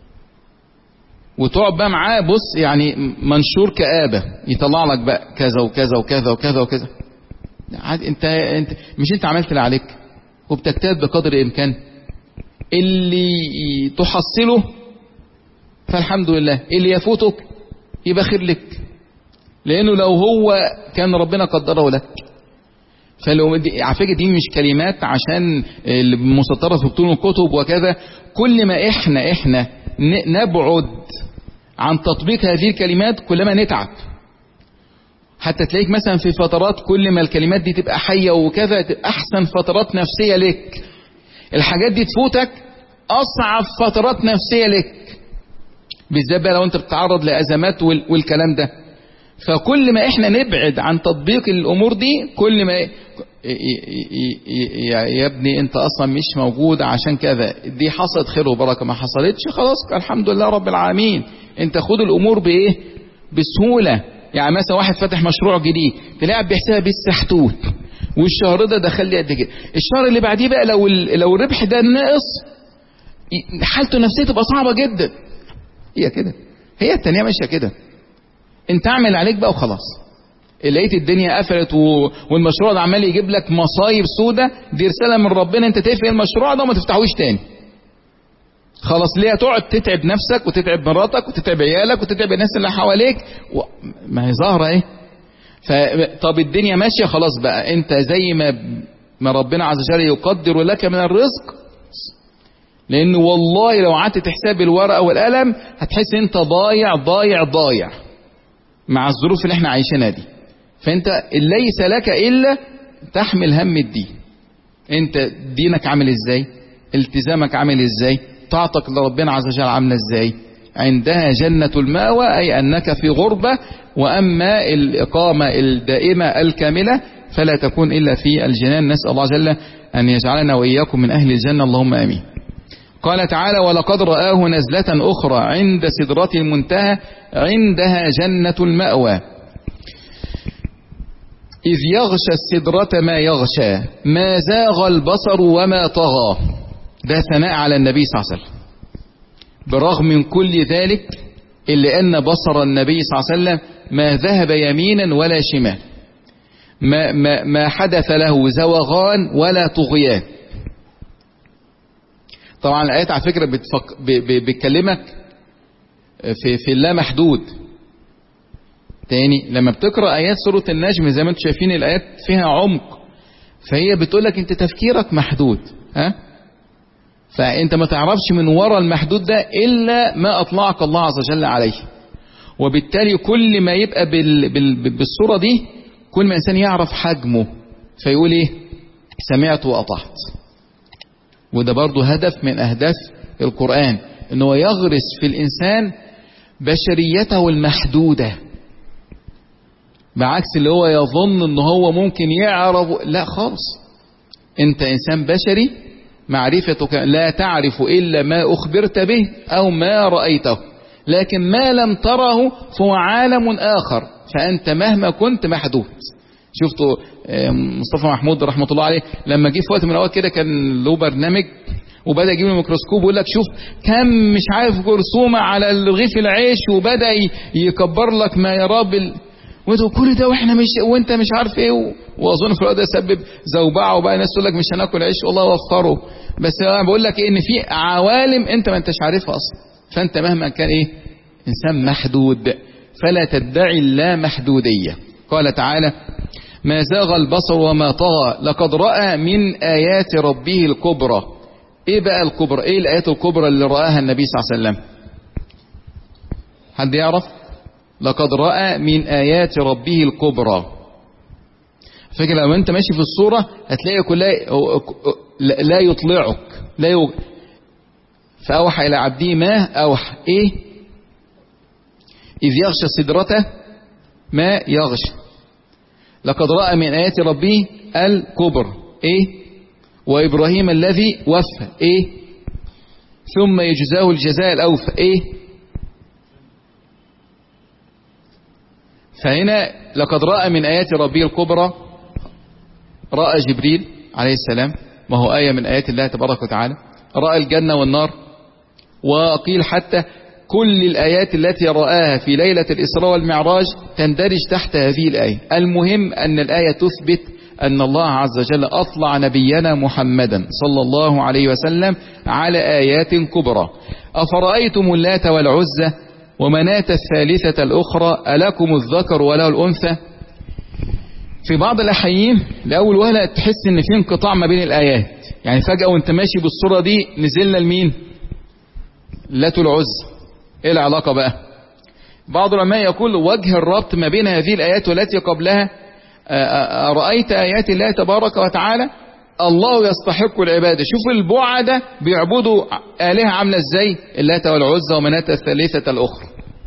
وتقعد بقى معاه بص يعني منشور كآبة يطلع لك بقى كذا وكذا وكذا وكذا وكذا. انت انت مش انت عملت اللي عليك وبتجتهد بقدر الامكان، اللي تحصله فالحمد لله، اللي يفوتك يبقى خير لك، لانه لو هو كان ربنا قدره لك. فلو على فكره دي مش كلمات عشان مسطره في بطون الكتب وكذا. كل ما احنا احنا نبعد عن تطبيق هذه الكلمات كلما نتعب. حتى تلاقيك مثلا في فترات كل ما الكلمات دي تبقى حيه وكذا تبقى احسن فترات نفسيه لك. الحاجات دي تفوتك اصعب فترات نفسيه لك، بالذات بقى لو انت بتتعرض لازمات والكلام ده. فكل ما احنا نبعد عن تطبيق الامور دي كل ما يا ابني انت اصلا مش موجود عشان كذا، دي حصلت خير وبركه، ما حصلتش خلاص الحمد لله رب العالمين. انت خد الامور بايه؟ بسهوله. يعني مثلا واحد فاتح مشروع جديد تلاقي بيحسبها بالسحتوت، والشهر ده دخل لي قد كده، الشهر اللي بعديه بقى لو لو الربح ده ناقص حالته النفسيه تبقى صعبه جدا. هي كده، هي التانية ماشيه كده. انت اعمل عليك بقى وخلاص. لقيت الدنيا قفلت و... والمشروع ده عمال يجيب لك مصايب سودة، دي رساله من ربنا انت تقفل المشروع ده وما تفتحوش تاني. خلاص ليه تقعد تتعب نفسك وتتعب مراتك وتتعب عيالك وتتعب الناس اللي حواليك و... ما هي ظاهره ايه. ف... طب الدنيا ماشيه خلاص بقى، انت زي ما ما ربنا عز وجل يقدر لك من الرزق. لان والله لو قعدت تحسب الورقه والقلم هتحس انت ضايع ضايع ضايع مع الظروف اللي احنا عايشينها دي. فانت ليس لك الا تحمل هم الدين. انت دينك عامل ازاي؟ التزامك عامل ازاي؟ طاعتك لربنا عز وجل عامله ازاي؟ عندها جنة المأوى، اي انك في غربة. واما الاقامة الدائمة الكاملة فلا تكون الا في الجنان. نسأل الله جل ان يجعلنا واياكم من اهل الجنة، اللهم امين. قال تعالى: ولقد رآه نزلة أخرى عند سدرة المنتهى عندها جنة المأوى إذ يغشى السدرة ما يغشى ما زاغ البصر وما طغى. ده ثناء على النبي صلى الله عليه وسلم. برغم من كل ذلك إلا أن بصر النبي صلى الله عليه وسلم ما ذهب يمينا ولا شمال، ما, ما, ما حدث له زوغان ولا طغيان. طبعا الآيات على فكرة بتفك... ب... ب... بتكلمك في في اللا محدود. تاني لما بتقرأ آيات سورة النجم زي ما انتم شايفين الآيات فيها عمق، فهي بتقولك انت تفكيرك محدود، ها؟ فانت ما تعرفش من وراء المحدود ده إلا ما أطلعك الله عز وجل عليه. وبالتالي كل ما يبقى بال... بال... بالصورة دي كل ما إنسان يعرف حجمه فيقول ايه؟ سمعت وأطعت. وده برضو هدف من أهداف القرآن، انه يغرس في الإنسان بشريته المحدودة، بعكس اللي هو يظن انه هو ممكن يعرف. لا خالص، انت إنسان بشري، معرفتك لا تعرف إلا ما أخبرت به أو ما رأيته، لكن ما لم تره فهو عالم آخر، فأنت مهما كنت محدود. شفتوا مصطفى محمود رحمة الله عليه لما جه في وقت من الأوقات كده كان له برنامج وبدأ يجيب الميكروسكوب ويقول لك شوف كم مش عارف جرثومة على رغيف العيش، وبدأ يكبر لك ما يراه بال وانتوا كل ده واحنا مش وانت مش عارف ايه و... واظن في الوقت ده سبب زوبعه، وبقى الناس تقول لك مش هناكل عيش، والله وفره. بس انا بقول لك ايه، ان في عوالم انت ما انتش عارفها اصلا، فانت مهما كان ايه انسان محدود، فلا تدعي اللا محدوديه. قال تعالى: ما زاغ البصر وما طغى لقد رأى من آيات ربه الكبرى. ايه بقى الكبرى؟ ايه الآيات الكبرى اللي رآها النبي صلى الله عليه وسلم؟ حد يعرف؟ لقد رأى من آيات ربه الكبرى. فكرة لو انت ماشي في الصورة هتلاقي كلها لا يطلعك، لا يو... فأوحى إلى عبده ما أوحى. ايه؟ إذ يغشى سدرته ما يغشى. لقد رأى من آيات ربه الكبر. ايه؟ وإبراهيم الذي وفى. ايه؟ ثم يجزاه الجزاء الأوفى. ايه؟ فهنا لقد رأى من آيات ربه الكبرى، رأى جبريل عليه السلام، ما هو آية من آيات الله تبارك وتعالى، رأى الجنة والنار، وقيل حتى كل الآيات التي رآها في ليلة الإسراء والمعراج تندرج تحت هذه الآية. المهم أن الآية تثبت أن الله عز وجل أطلع نبينا محمدا صلى الله عليه وسلم على آيات كبرى. أفرأيتم اللات والعزى ومناة الثالثة الأخرى ألكم الذكر وله الأنثى. في بعض الأحيان لأول وهلة تحس إن في انقطاع ما بين الآيات، يعني فجأة وانت ماشي بالصورة دي نزلنا لمين؟ لات العزى. ايه العلاقة بقى؟ بعض العلماء يقول وجه الربط ما بين هذه الآيات والتي قبلها: أرأيت آيات الله تبارك وتعالى الله يستحق العبادة. شوف البعدة بيعبدوا آلهة عاملة ازاي، اللات والعزى ومناة الثالثة الأخرى.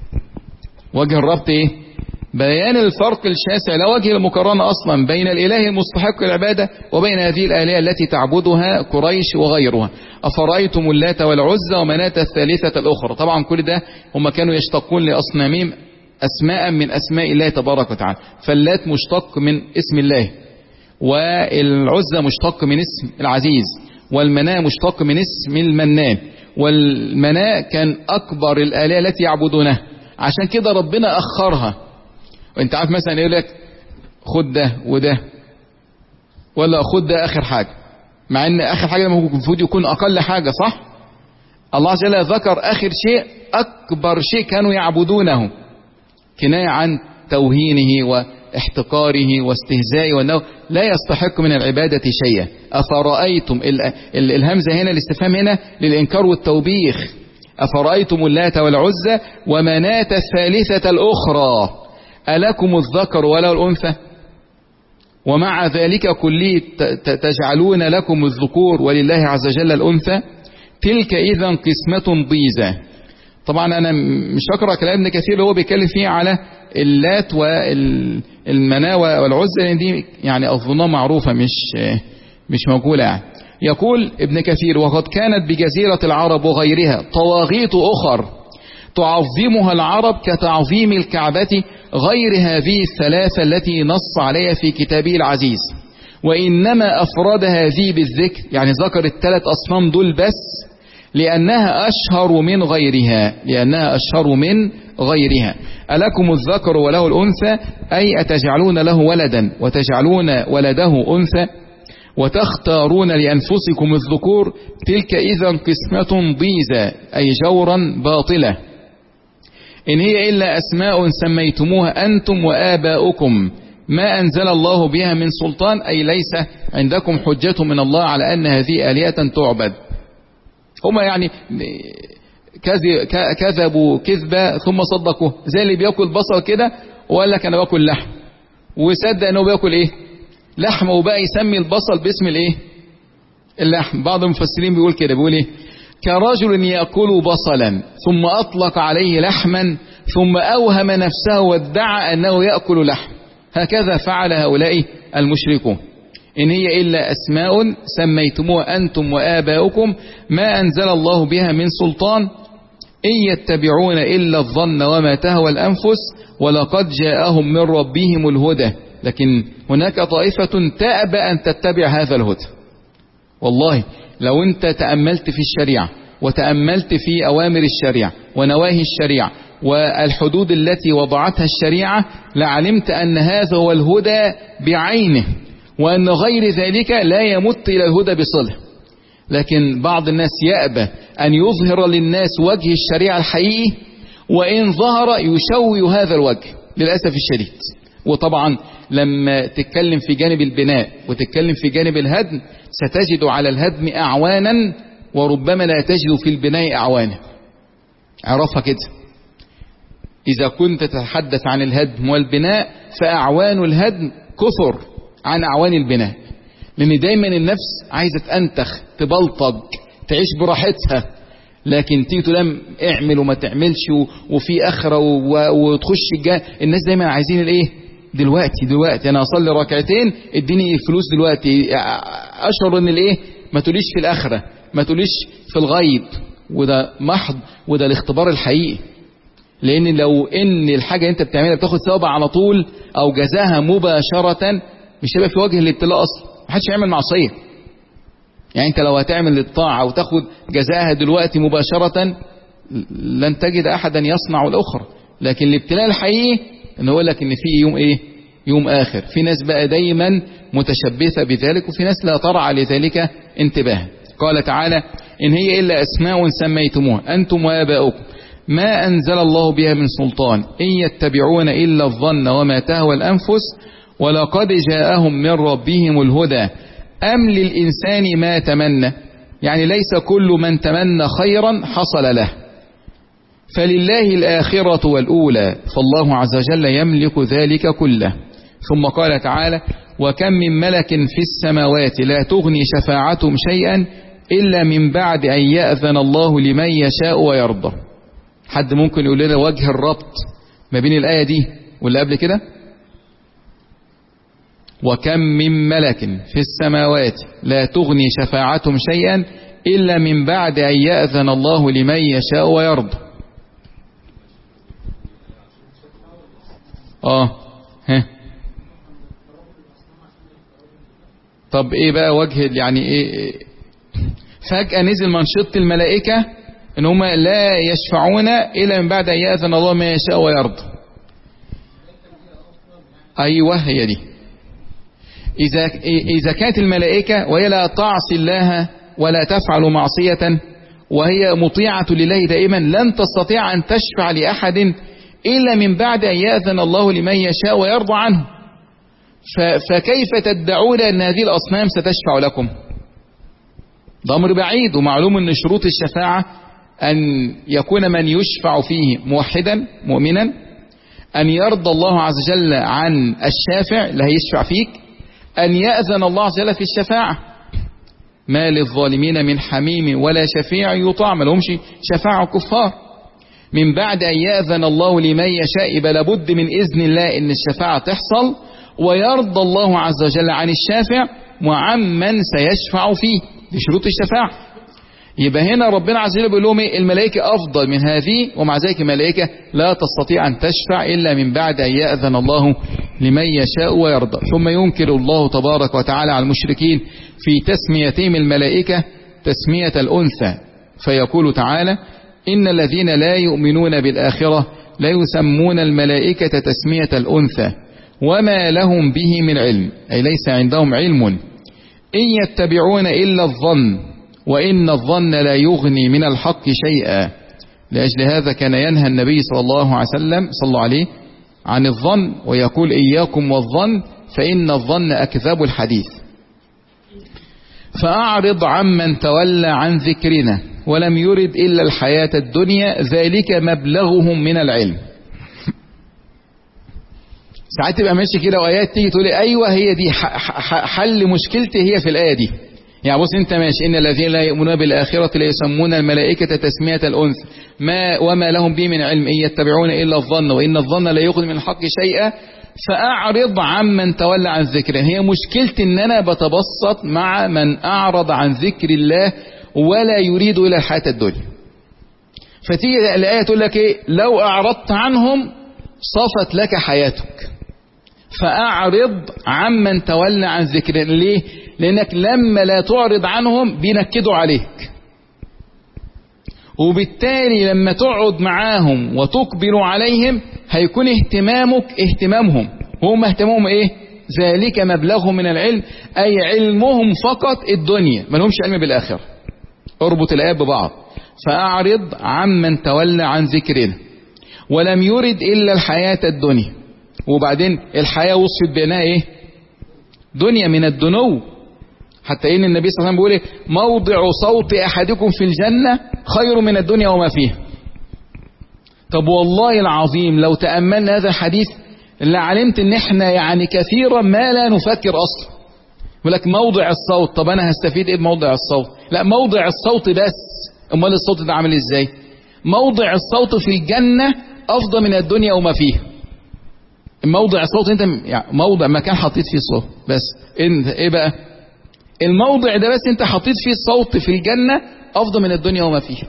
وجه الربط ايه؟ بيان الفرق الشاسع، لا وجه المقارنة أصلا بين الإله المستحق العبادة وبين هذه الآلهة التي تعبدها قريش وغيرها. أفرأيتم اللات والعزى ومناة الثالثة الأخرى. طبعا كل ده هم كانوا يشتقون لأصنامهم أسماء من أسماء الله تبارك وتعالى، فاللات مشتق من اسم الله، والعزى مشتق من اسم العزيز، والمناة مشتق من اسم المنان، والمناة كان أكبر الآلهة التي يعبدونها، عشان كده ربنا أخرها. وانت عارف مثلا يقول لك خد ده وده، ولا خد ده آخر حاجة، مع ان آخر حاجة المفروض يكون أقل حاجة، صح؟ الله عز وجل ذكر آخر شيء أكبر شيء كانوا يعبدونه، كناية عن توهينه واحتقاره واستهزائه، وأنه لا يستحق من العبادة شيئا. أفرأيتم، الهمزة هنا الاستفهام هنا للإنكار والتوبيخ. أفرأيتم اللات والعزى ومناة الثالثة الأخرى ألكم الذكر وله الأنثى ومع ذلك كله تجعلون لكم الذكور ولله عز وجل الأنثى تلك إذا قسمة ضيزى. طبعا أنا مش أقرأ كلام ابن كثير اللي هو بيتكلم فيه على اللات والمناة والعزى، لأن دي يعني أظنها معروفة مش مش موجودة يعني. يقول ابن كثير: وقد كانت بجزيرة العرب وغيرها طواغيت أخر تعظمها العرب كتعظيم الكعبة غير هذه الثلاثة التي نص عليها في كتابه العزيز، وإنما أفراد هذه بالذكر، يعني ذكر الثلاث أصنام دول بس لأنها أشهر من غيرها، لأنها أشهر من غيرها. ألكم الذكر وله الأنثى، أي أتجعلون له ولدا وتجعلون ولده أنثى وتختارون لأنفسكم الذكور تلك إذا قسمة ضيزى، أي جورا باطلة. إن هي إلا أسماء سميتموها أنتم وآباؤكم ما أنزل الله بها من سلطان، أي ليس عندكم حجة من الله على أن هذه آلهة تعبد. هما يعني كذبوا كذبة ثم صدقوا، زي اللي بيأكل بصل كده وقال لك أنا باكل لحم، وصدق أنه بيأكل إيه؟ لحم، وبقى يسمي البصل باسم الإيه؟ اللحم. بعض المفسرين بيقول كده، بيقول إيه؟ كرجل يأكل بصلا ثم أطلق عليه لحما ثم أوهم نفسه وادعى أنه يأكل لحم، هكذا فعل هؤلاء المشركون. إن هي إلا أسماء سميتموها أنتم وآباؤكم ما أنزل الله بها من سلطان إن يتبعون إلا الظن وما تهوى الأنفس ولقد جاءهم من ربهم الهدى. لكن هناك طائفة تأبى أن تتبع هذا الهدى. والله لو انت تأملت في الشريعة وتأملت في أوامر الشريعة ونواهي الشريعة والحدود التي وضعتها الشريعة لعلمت أن هذا هو الهدى بعينه، وأن غير ذلك لا يمت إلى الهدى بصله. لكن بعض الناس يأبى أن يظهر للناس وجه الشريعة الحقيقي، وإن ظهر يشوه هذا الوجه للأسف الشديد. وطبعا لما تتكلم في جانب البناء وتتكلم في جانب الهدم ستجد على الهدم أعوانا وربما لا تجد في البناء أعوانا. عرفها كده، إذا كنت تتحدث عن الهدم والبناء فأعوان الهدم كثر عن أعوان البناء، لأن دايما النفس عايزة تأنتخ تبلطج تعيش براحتها، لكن تيجي تقول اعمل وما تعملش وفي اخره وتخش الجنة. الناس دايما عايزين الايه دلوقتي دلوقتي انا اصلي ركعتين اديني الفلوس دلوقتي، اشعر ان الايه ما تقوليش في الاخره، ما تقوليش في الغيب. وده محض، وده الاختبار الحقيقي. لان لو ان الحاجه انت بتعملها بتاخد ثوابها على طول او جزاها مباشره مش هيبقى في وجه الابتلاء اصلا. محدش يعمل معصيه. يعني انت لو هتعمل الطاعة وتاخد جزاها دلوقتي مباشرة لن تجد احدا يصنع الاخرى. لكن الابتلاء الحقيقي ان يقول لك ان في يوم ايه يوم اخر. في ناس بقى دايما متشبثة بذلك، وفي ناس لا ترعى لذلك انتباه. قال تعالى ان هي الا اسماء سميتموها انتم واباؤكم ما انزل الله بها من سلطان ان يتبعون الا الظن وما تهوى الانفس ولقد جاءهم من ربهم الهدى أم للإنسان ما تمنى. يعني ليس كل من تمنى خيرا حصل له، فلله الآخرة والأولى فالله عز وجل يملك ذلك كله. ثم قال تعالى وكم من ملك في السماوات لا تغني شفاعتهم شيئا إلا من بعد أن يأذن الله لمن يشاء ويرضى. حد ممكن يقول لنا وجه الربط ما بين الآية دي واللي قبل كده؟ وكم من ملك في السماوات لا تغني شفاعتهم شيئا إلا من بعد أن يأذن الله لمن يشاء ويرضى. آه ها طب إيه بقى وجه يعني إيه؟ فجأة نزل منشط الملائكة إن هم لا يشفعون إلا من بعد أن يأذن الله لمن يشاء ويرضى. أيوه هي دي. إذا إذا كانت الملائكة وهي لا تعصي الله ولا تفعل معصية وهي مطيعة لله دائما لن تستطيع أن تشفع لأحد إلا من بعد أن يأذن الله لمن يشاء ويرضى عنه. فكيف تدعون أن هذه الأصنام ستشفع لكم؟ ده أمر بعيد. ومعلوم أن شروط الشفاعة أن يكون من يشفع فيه موحدا مؤمنا، أن يرضى الله عز وجل عن الشافع اللي هيشفع فيك، أن يأذن الله عز وجل في الشفاعة. ما للظالمين من حميم ولا شفيع يطاع، ما لهمش شفاعة كفار. من بعد أن يأذن الله لمن يشاء، يبقى لابد من إذن الله إن الشفاعة تحصل، ويرضى الله عز وجل عن الشافع وعمن سيشفع فيه. دي شروط الشفاعة. يبقى هنا ربنا عز وجل بيقول لهم الملائكة أفضل من هذه، ومع ذلك الملائكة لا تستطيع أن تشفع إلا من بعد أن يأذن الله لمن يشاء ويرضى. ثم ينكر الله تبارك وتعالى على المشركين في تسميتهم الملائكة تسمية الأنثى، فيقول تعالى إن الذين لا يؤمنون بالآخرة لا يسمون الملائكة تسمية الأنثى وما لهم به من علم، أي ليس عندهم علم. إن يتبعون إلا الظن وإن الظن لا يغني من الحق شيئا. لأجل هذا كان ينهى النبي صلى الله عليه وسلم صلى الله عليه عن الظن، ويقول إياكم والظن فإن الظن أكذب الحديث. فأعرض عمن تولى عن ذكرنا ولم يرد إلا الحياة الدنيا ذلك مبلغهم من العلم. ساعات تبقى ماشي كده وآيات تيجي تقول أيوة هي دي حل مشكلتي، هي في الآية دي. يعني بص انت ماشي إن الذين لا يؤمنون بالآخرة لا يسمون الملائكة تسمية الأنثى ما وما لهم به من علم إن يتبعون إلا الظن وإن الظن لا يغني من الحق شيئا فأعرض عمن تولى عن ذكره. هي مشكلتي إن أنا بتبسط مع من أعرض عن ذكر الله ولا يريد إلى الحياة الدنيا. فتيجي الآية تقول لك إيه؟ لو أعرضت عنهم صفت لك حياتك. فأعرض عمن تولى عن ذكره. ليه؟ لأنك لما لا تعرض عنهم بينكدوا عليك، وبالتالي لما تقعد معاهم وتقبل عليهم هيكون اهتمامك اهتمامهم، وهم اهتمامهم ايه؟ ذلك مبلغهم من العلم، أي علمهم فقط الدنيا، ما لهمش علم بالآخرة. اربط الآيات ببعض. فأعرض عمن تولى عن ذكرنا ولم يرد إلا الحياة الدنيا. وبعدين الحياة وصفت بأنها ايه؟ دنيا من الدنو، حتى إن النبي صلى الله عليه وسلم بيقول ايه؟ موضع صوت أحدكم في الجنة خير من الدنيا وما فيها. طب والله العظيم لو تأملنا هذا الحديث لعلمت ان احنا يعني كثيرا ما لا نفكر اصلا. يقول لك موضع الصوت، طب انا هستفيد ايه بموضع الصوت؟ لا، موضع الصوت بس. امال الصوت ده عامل ازاي؟ موضع الصوت في الجنة افضل من الدنيا وما فيها. موضع الصوت انت يعني موضع مكان حطيت فيه صوت بس، انت ايه بقى؟ الموضع ده بس انت حطيت فيه الصوت في الجنة افضل من الدنيا وما فيها.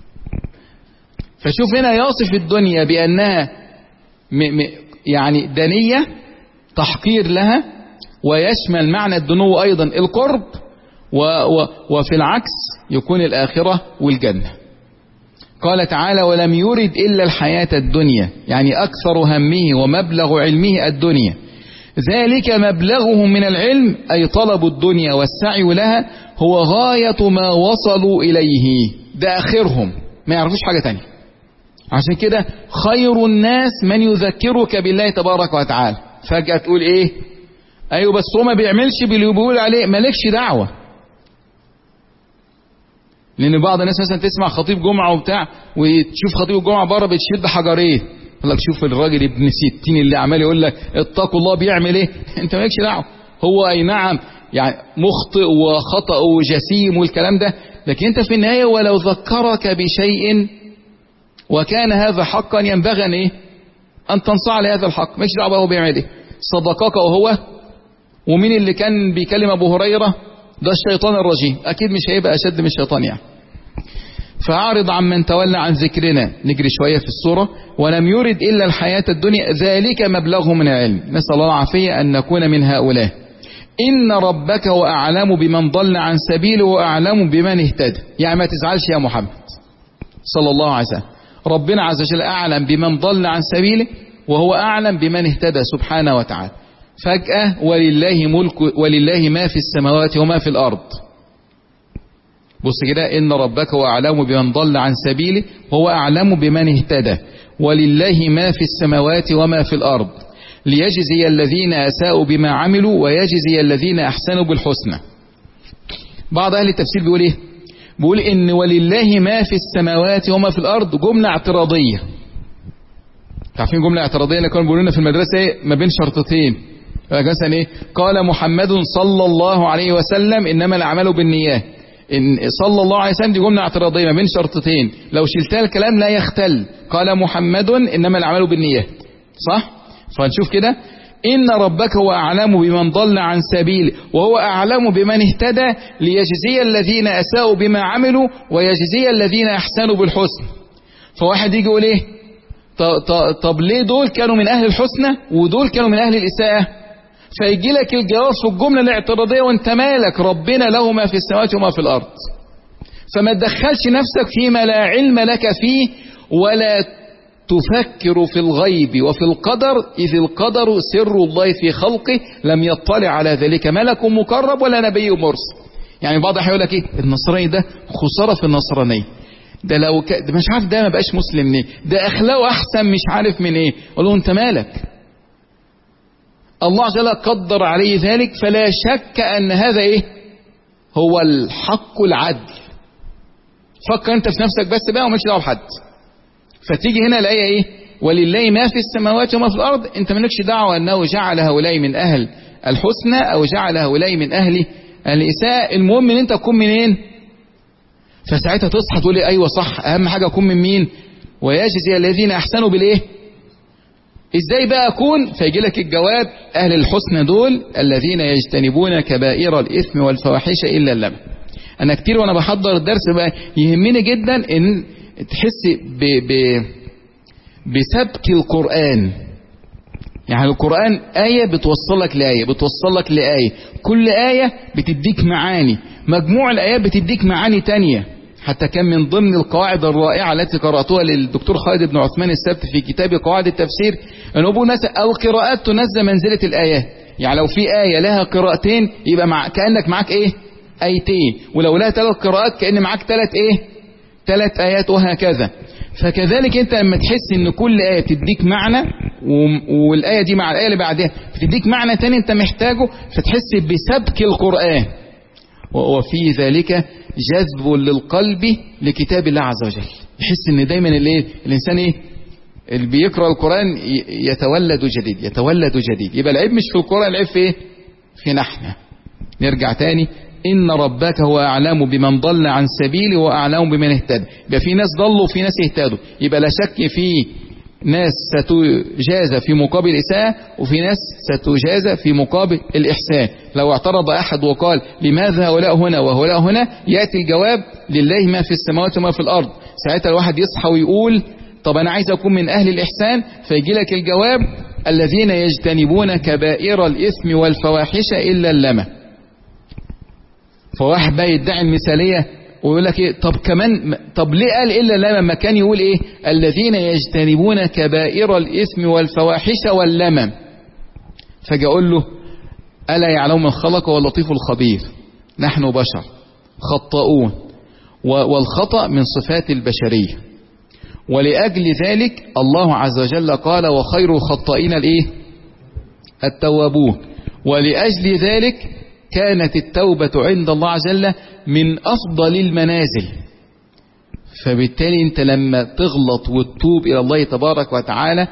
فشوف هنا يصف الدنيا بانها م م يعني دنية تحقير لها، ويشمل معنى الدنو أيضا القرب، و و وفي العكس يكون الآخرة والجنة. قال تعالى ولم يرد إلا الحياة الدنيا، يعني أكثر همه ومبلغ علمه الدنيا. ذلك مبلغهم من العلم، أي طلب الدنيا والسعي لها هو غاية ما وصلوا إليه، ده آخرهم، ما يعرفوش حاجة تانية. عشان كده خير الناس من يذكرك بالله تبارك وتعالى. فجأة تقول ايه؟ ايوه بس هو ما بيعملش باللي بيقول عليه، مالكش دعوة. لان بعض الناس مثلا تسمع خطيب جمعة وبتاع، وتشوف خطيب الجمعة بره بتشد حجرين، يقول لك شوف الراجل ابن ستين اللي عمال يقول لك اتقوا الله بيعمل ايه؟ انت مالكش دعوة. هو اي نعم يعني مخطئ وخطأ وجسيم والكلام ده، لكن انت في النهاية ولو ذكرك بشيء وكان هذا حقا ينبغي ان ايه؟ ان تنصاع لهذا الحق. مش دعوه هو بيعمل ايه، صدقك وهو. ومين اللي كان بيكلم ابو هريره؟ ده الشيطان الرجيم، اكيد مش هيبقى اشد من الشيطان يعني. فاعرض عمن تولى عن ذكرنا. نجري شويه في السوره. ولم يرد الا الحياه الدنيا ذلك مبلغه من العلم. نسال الله العافيه ان نكون من هؤلاء. ان ربك هو اعلم بمن ضل عن سبيله واعلم بمن اهتدى. يعني ما تزعلش يا محمد صلى الله عليه وسلم، ربنا عز وجل أعلم بمن ضل عن سبيله وهو أعلم بمن اهتدى سبحانه وتعالى. فجأة ولله ملك ولله ما في السماوات وما في الأرض. بص كده، إن ربك هو أعلم بمن ضل عن سبيله وهو أعلم بمن اهتدى ولله ما في السماوات وما في الأرض ليجزي الذين أساءوا بما عملوا ويجزي الذين أحسنوا بالحسنى. بعض أهل التفسير بيقول إيه؟ بيقول إن ولله ما في السماوات وما في الأرض جملة اعتراضية. عارفين جملة اعتراضية اللي كانوا بيقولوا لنا في المدرسة إيه؟ ما بين شرطتين. مثلا إيه؟ قال محمد صلى الله عليه وسلم إنما الأعمال بالنيات. إن صلى الله عليه وسلم دي جملة اعتراضية ما بين شرطتين، لو شلتها الكلام لا يختل. قال محمد إنما الأعمال بالنيات، صح؟ فنشوف كده، إن ربك هو أعلم بمن ضل عن سبيله وهو أعلم بمن اهتدى ليجزي الذين أساءوا بما عملوا ويجزي الذين أحسنوا بالحسن. فواحد يجي يقول إيه؟ طب ليه دول كانوا من أهل الحسنى ودول كانوا من أهل الإساءة؟ فيجي لك الجواب في الجملة الاعتراضية، وانت مالك؟ ربنا له ما في السماوات وما في الأرض. فما تدخلش نفسك فيما لا علم لك فيه، ولا تفكر في الغيب وفي القدر، إذ القدر سر الله في خلقه لم يطلع على ذلك ملك مقرب ولا نبي مرسل. يعني بعض يقول لك ايه؟ النصراني ده خسارة في النصرانية، ده لو ك... ده مش عارف، ده ما بقاش مسلم ليه، ده اخلاقه احسن مش عارف من ايه. قال له انت مالك؟ الله عز وجل قدر عليه ذلك، فلا شك ان هذا ايه؟ هو الحق العدل. فكر انت في نفسك بس بقى ومالكش دعوه بحد. فتيجي هنا الآية ايه؟ ولله ما في السماوات وما في الأرض. انت مالكش دعوة انه جعل هؤلاء من أهل الحسنى او جعل هؤلاء من أهل الإساءة. المهم ان انت تكون منين؟ فساعتها تصحى تقول لي ايوه صح، اهم حاجة اكون من مين؟ ويجزي الذين احسنوا بالايه؟ ازاي بقى اكون؟ فيجي لك الجواب، اهل الحسنى دول الذين يجتنبون كبائر الاثم والفواحش الا اللمم. انا كتير وانا بحضر الدرس بقى يهمني جدا ان تحس ب ب بسبك القرآن. يعني القرآن آية بتوصلك لآية بتوصلك لآية، كل آية بتديك معاني، مجموع الآيات بتديك معاني تانية. حتى كان من ضمن القواعد الرائعة التي قرأتها للدكتور خالد بن عثمان السبت في كتاب قواعد التفسير، أن أبو ناس القراءات تنزل منزلة الآيات. يعني لو في آية لها قراءتين يبقى مع كأنك معاك إيه؟ آيتين، ولو لها ثلاث قراءات كأن معاك ثلاث إيه؟ ثلاث آيات، وهكذا. فكذلك أنت لما تحس إن كل آية بتديك معنى، والآية دي مع الآية اللي بعدها بتديك معنى تاني أنت محتاجه، فتحس بسبك القرآن، وفي ذلك جذب للقلب لكتاب الله عز وجل. يحس إن دايما اللي الإنسان إيه؟ اللي بيقرأ القرآن يتولد جديد يتولد جديد. يبقى العيب مش في القرآن، العيب في إيه؟ في نحن. نرجع تاني، إن ربك هو أعلم بمن ضل عن سبيله وأعلم بمن اهتدى. يبقى في ناس ضلوا وفي ناس اهتدوا، يبقى لا شك في ناس ستجازى في مقابل الإساءة، وفي ناس ستجازى في مقابل الإحسان. لو اعترض أحد وقال لماذا هؤلاء هنا وهؤلاء هنا، يأتي الجواب لله ما في السماوات وما في الأرض. ساعتها الواحد يصحى ويقول طب أنا عايز أكون من أهل الإحسان، فيجي لك الجواب الذين يجتنبون كبائر الإثم والفواحش إلا اللمم. فواحد بقى يدعي المثالية ويقول لك ايه، طب كمان طب ليه قال الا اللمم؟ ما كان يقول ايه الذين يجتنبون كبائر الاثم والفواحش واللمم. فجاء اقول له الا يعلم من خلق واللطيف الخبير. نحن بشر خطاؤون، والخطأ من صفات البشرية، ولأجل ذلك الله عز وجل قال وخير الخطائين الايه التوابون. ولأجل ذلك كانت التوبة عند الله عز وجل من أفضل المنازل. فبالتالي أنت لما تغلط وتتوب إلى الله تبارك وتعالى،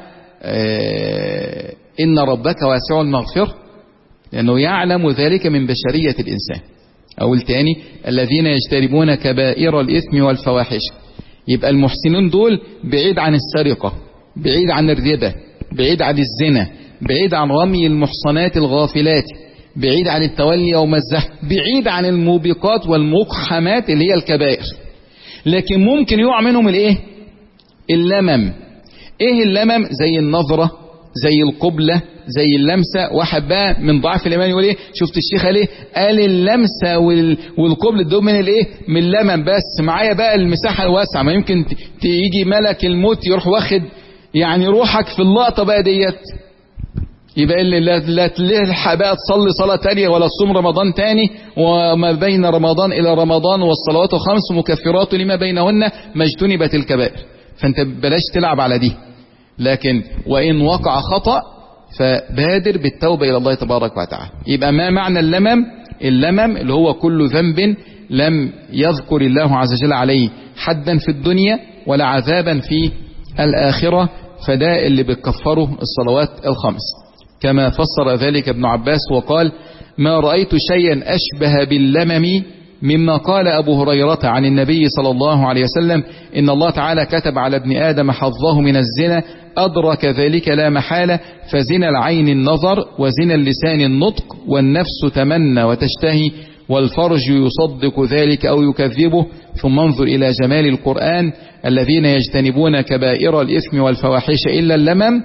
إن ربك واسع المغفرة، لأنه يعلم ذلك من بشرية الإنسان. أقول تاني، الذين يجتنبون كبائر الإثم والفواحش. يبقى المحسنون دول بعيد عن السرقة، بعيد عن الربا، بعيد عن الزنا، بعيد عن رمي المحصنات الغافلات، بعيد عن التولي يوم الزحف، بعيد عن الموبقات والمقحمات اللي هي الكبائر. لكن ممكن يقع منهم الايه اللمم. ايه اللمم؟ زي النظرة، زي القبلة، زي اللمسة. واحد بقى من ضعف الايمان يقول ايه، شفت الشيخ ليه قال اللمسة والقبلة دول من الايه من اللمم، بس معايا بقى المساحة الواسعة، ما يمكن تيجي ملك الموت يروح واخد يعني روحك في اللقطة بقى ديت. يبقى اللي لا تلحق بقى تصلي صلاة تانية ولا تصوم رمضان تاني، وما بين رمضان إلى رمضان والصلوات خمس مكفرات لما بينهن ما اجتنبت الكبائر. فانت بلاش تلعب على دي. لكن وإن وقع خطأ فبادر بالتوبة إلى الله تبارك وتعالى. يبقى ما معنى اللمم؟ اللمم اللي هو كل ذنب لم يذكر الله عز وجل عليه حدا في الدنيا ولا عذابا في الآخرة، فده اللي بتكفره الصلوات الخمس. كما فسر ذلك ابن عباس وقال ما رأيت شيئا أشبه باللمم مما قال أبو هريرة عن النبي صلى الله عليه وسلم إن الله تعالى كتب على ابن آدم حظه من الزنا، أدرك ذلك لا محالة، فزنا العين النظر، وزنا اللسان النطق، والنفس تمنى وتشتهي، والفرج يصدق ذلك أو يكذبه. ثم انظر إلى جمال القرآن، الذين يجتنبون كبائر الإثم والفواحش إلا اللمم،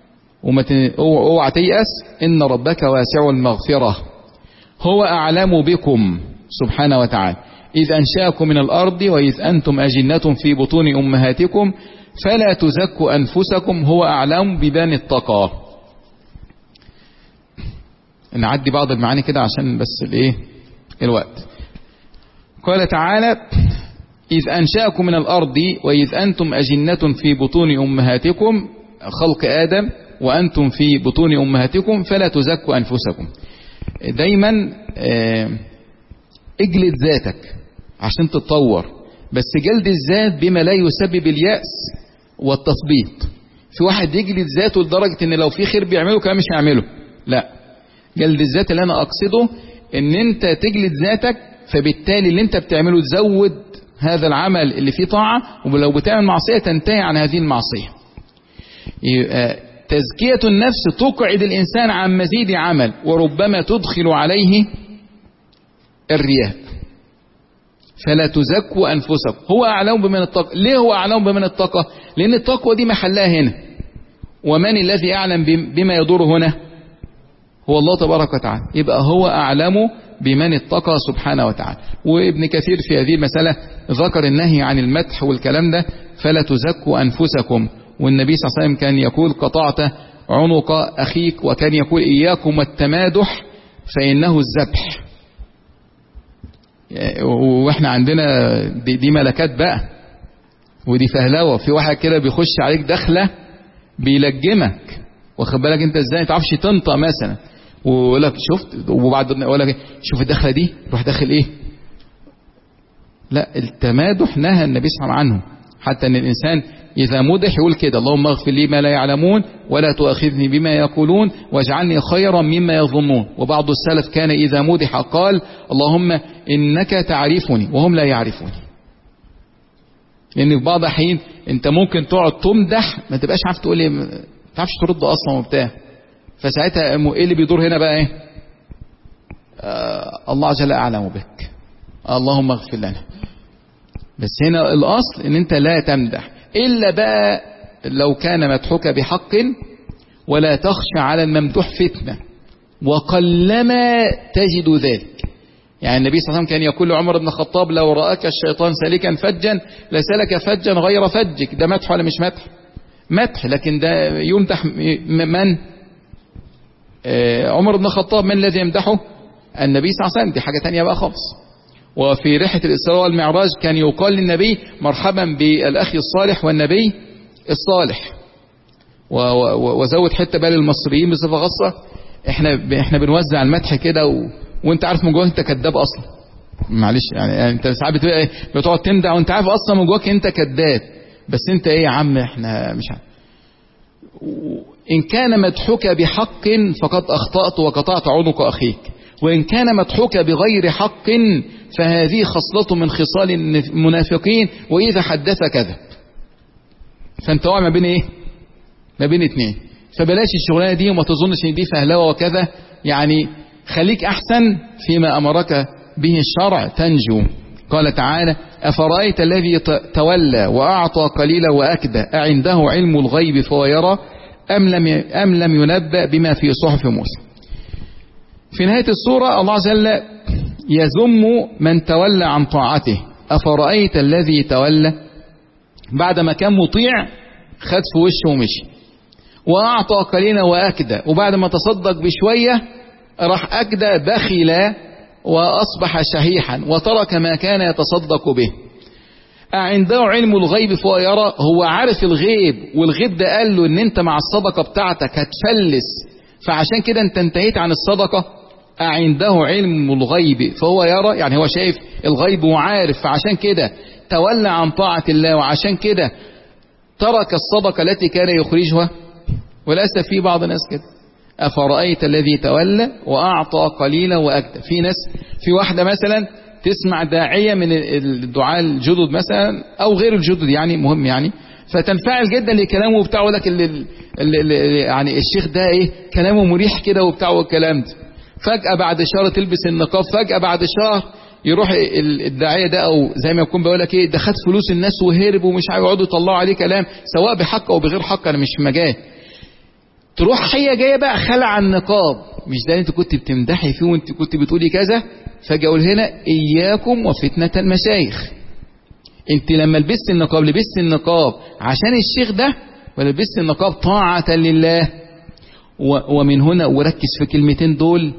اوعى تيأس، إن ربك واسع المغفرة، هو أعلم بكم سبحانه وتعالى إذ أنشأكم من الأرض وإذ أنتم أجنة في بطون أمهاتكم فلا تزكوا أنفسكم هو أعلم ببان التقى. نعدي بعض المعاني كده عشان بس الايه الوقت. قال تعالى إذ أنشأكم من الأرض وإذ أنتم أجنة في بطون أمهاتكم، خلق آدم وأنتم في بطون أمهاتكم فلا تزكوا أنفسكم. دايما اجلد ذاتك عشان تتطور، بس جلد الذات بما لا يسبب اليأس والتثبيط. في واحد يجلد ذاته لدرجة ان لو في خير بيعمله كمان مش هيعمله. لا، جلد الذات اللي انا اقصده ان انت تجلد ذاتك، فبالتالي اللي انت بتعمله تزود هذا العمل اللي فيه طاعة، ولو بتعمل معصية تنتهي عن هذه المعصية. تزكية النفس تقعد الإنسان عن مزيد عمل، وربما تدخل عليه الرياء. فلا تزكوا أنفسكم هو أعلم بمن اتقى. ليه هو أعلم بمن اتقى؟ لأن التقوى دي محلها هنا، ومن الذي أعلم بما يدور هنا؟ هو الله تبارك وتعالى. يبقى هو أعلم بمن اتقى سبحانه وتعالى. وابن كثير في هذه المسألة ذكر النهي عن المدح والكلام ده، فلا تزكوا أنفسكم. والنبي صلى الله عليه وسلم كان يقول قطعت عنق أخيك، وكان يقول إياكم التمادح فإنه الذبح. واحنا عندنا دي, دي ملكات بقى، ودي فهلوه. في واحد كده بيخش عليك دخله بيلجمك، واخد بالك انت ازاي؟ ما تعرفش تنطق مثلا، ويقول لك شفت، وبعد يقول لك شوف الدخله دي، روح داخل ايه؟ لا، التمادح نهى النبي صلى الله عليه وسلم عنه، حتى ان الانسان اذا مدح يقول كده اللهم اغفر لي ما لا يعلمون ولا تؤاخذني بما يقولون واجعلني خيرا مما يظنون. وبعض السلف كان اذا مدح قال اللهم انك تعرفني وهم لا يعرفوني. لان يعني في بعض الاحيان انت ممكن تقعد تمدح ما تبقاش عارف تقول ايه، ما تعرفش ترد اصلا وبتاع، فساعتها ايه اللي بيدور هنا بقى؟ ايه؟ آه الله جل اعلم بك، اللهم اغفر لنا. بس هنا الاصل ان انت لا تمدح الا بقى لو كان مدحك بحق، ولا تخشى على الممدوح فتنه، وقلما تجد ذلك. يعني النبي صلى الله عليه وسلم كان يقول لعمر بن الخطاب لو رآك الشيطان سالكا فجا لسلك فجا غير فجك. ده مدح ولا مش مدح؟ مدح، لكن ده يمدح من؟ آه عمر بن الخطاب. من الذي يمدحه؟ النبي صلى الله عليه وسلم. دي حاجة تانية بقى خالص. وفي رحلة الإسراء والمعراج كان يقال للنبي مرحبا بالأخ الصالح والنبي الصالح. وزود حتة بقى للمصريين بصفة خاصة، احنا احنا بنوزع المدح كده و... وانت عارف من جواك انت كذاب اصلا. معلش يعني, يعني انت ساعات بتبقى بتقعد تمدح وانت عارف اصلا من جواك انت كذاب، بس انت ايه يا عم احنا مش عارف. ان كان مدحك بحق فقد اخطأت وقطعت عنق اخيك، وان كان مدحك بغير حق فهذه خصلة من خصال المنافقين، واذا حدث كذب. فانت واقع ما بين ايه؟ ما بين اتنين. فبلاش الشغلانه دي وما تظنش ان دي فهلوه وكذا. يعني خليك احسن فيما امرك به الشرع تنجو. قال تعالى افرأيت الذي تولى واعطى قليلا واكدى اعنده علم الغيب فهو يرى ام لم ام لم ينبأ بما في صحف موسى. في نهايه السوره الله عز وجل يذم من تولى عن طاعته. افرأيت الذي تولى، بعد ما كان مطيع خد في وشه ومشي، واعطى قليلا واكدى، وبعد ما تصدق بشويه راح أكدى بخلا وأصبح شحيحا وترك ما كان يتصدق به. أعنده علم الغيب فهو يرى، هو عارف الغيب، والغيب ده قال له ان انت مع الصدقة بتاعتك هتفلس، فعشان كده انت انتهيت عن الصدقة. أعنده علم الغيب فهو يرى، يعني هو شايف الغيب وعارف، فعشان كده تولى عن طاعة الله، وعشان كده ترك الصدقة التي كان يخرجها. وللأسف في بعض الناس كده. أفرأيت الذي تولى وأعطى قليلا وأكدى. في ناس، في واحدة مثلا تسمع داعية من الدعاء الجدد مثلا أو غير الجدد، يعني مهم يعني، فتنفعل جدا لكلامه وبتاعه، لك اللي اللي يعني الشيخ ده ايه كلامه مريح كده وبتاعه والكلام ده. فجأة بعد شهر تلبس النقاب، فجأة بعد شهر يروح الداعية ده او زي ما يكون بيقول لك ايه ده خد فلوس الناس وهرب ومش عارف، يقعدوا يطلعوا عليه كلام سواء بحق او بغير حق، انا مش في مجال. تروح هي جايه بقى خلع النقاب، مش ده انت كنت بتمدحي فيه وانت كنت بتقولي كذا، فجأة اقول هنا اياكم وفتنة المشايخ. انت لما لبست النقاب لبست النقاب عشان الشيخ ده، ولا لبست النقاب طاعة لله؟ ومن هنا وركز في كلمتين دول،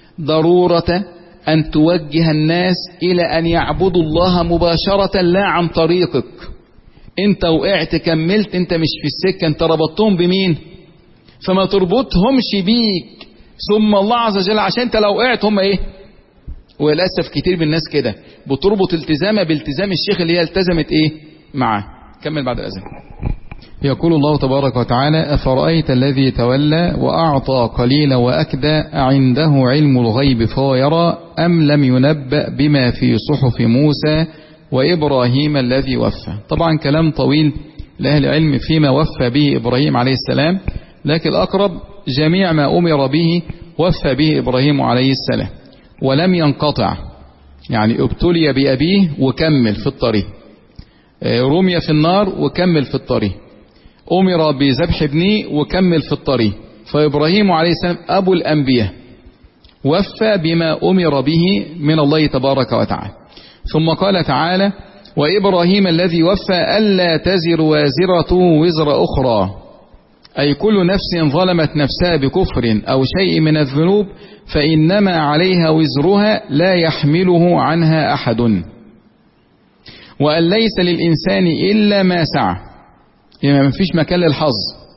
ضرورة ان توجه الناس الى ان يعبدوا الله مباشرة لا عن طريقك. انت وقعت كملت، انت مش في السكة، انت ربطتهم بمين؟ فما تربطهمش بيك ثم الله عز وجل، عشان انت لو وقعت هم ايه؟ وللاسف كتير من الناس كده بتربط التزامها بالتزام الشيخ اللي هي التزمت ايه معاه. كمل بعد الاذان. يقول الله تبارك وتعالى أفرأيت الذي تولى وأعطى قليلا وأكدى عنده علم الغيب فهو يرى أم لم ينبأ بما في صحف موسى وإبراهيم الذي وفى. طبعا كلام طويل لأهل العلم فيما وفى به إبراهيم عليه السلام، لكن الأقرب جميع ما أمر به وفى به إبراهيم عليه السلام ولم ينقطع. يعني ابتلي بأبيه وكمل في الطريق، رمي في النار وكمل في الطريق، أمر بذبح ابنه وكمل في الطريق. فإبراهيم عليه السلام أبو الأنبياء وفى بما أمر به من الله تبارك وتعالى. ثم قال تعالى: وإبراهيم الذي وفى ألا تزر وازرة وزر أخرى، أي كل نفس ظلمت نفسها بكفر أو شيء من الذنوب فإنما عليها وزرها لا يحمله عنها أحد، وأن ليس للإنسان إلا ما سعى. يعني ما فيش مكان للحظ،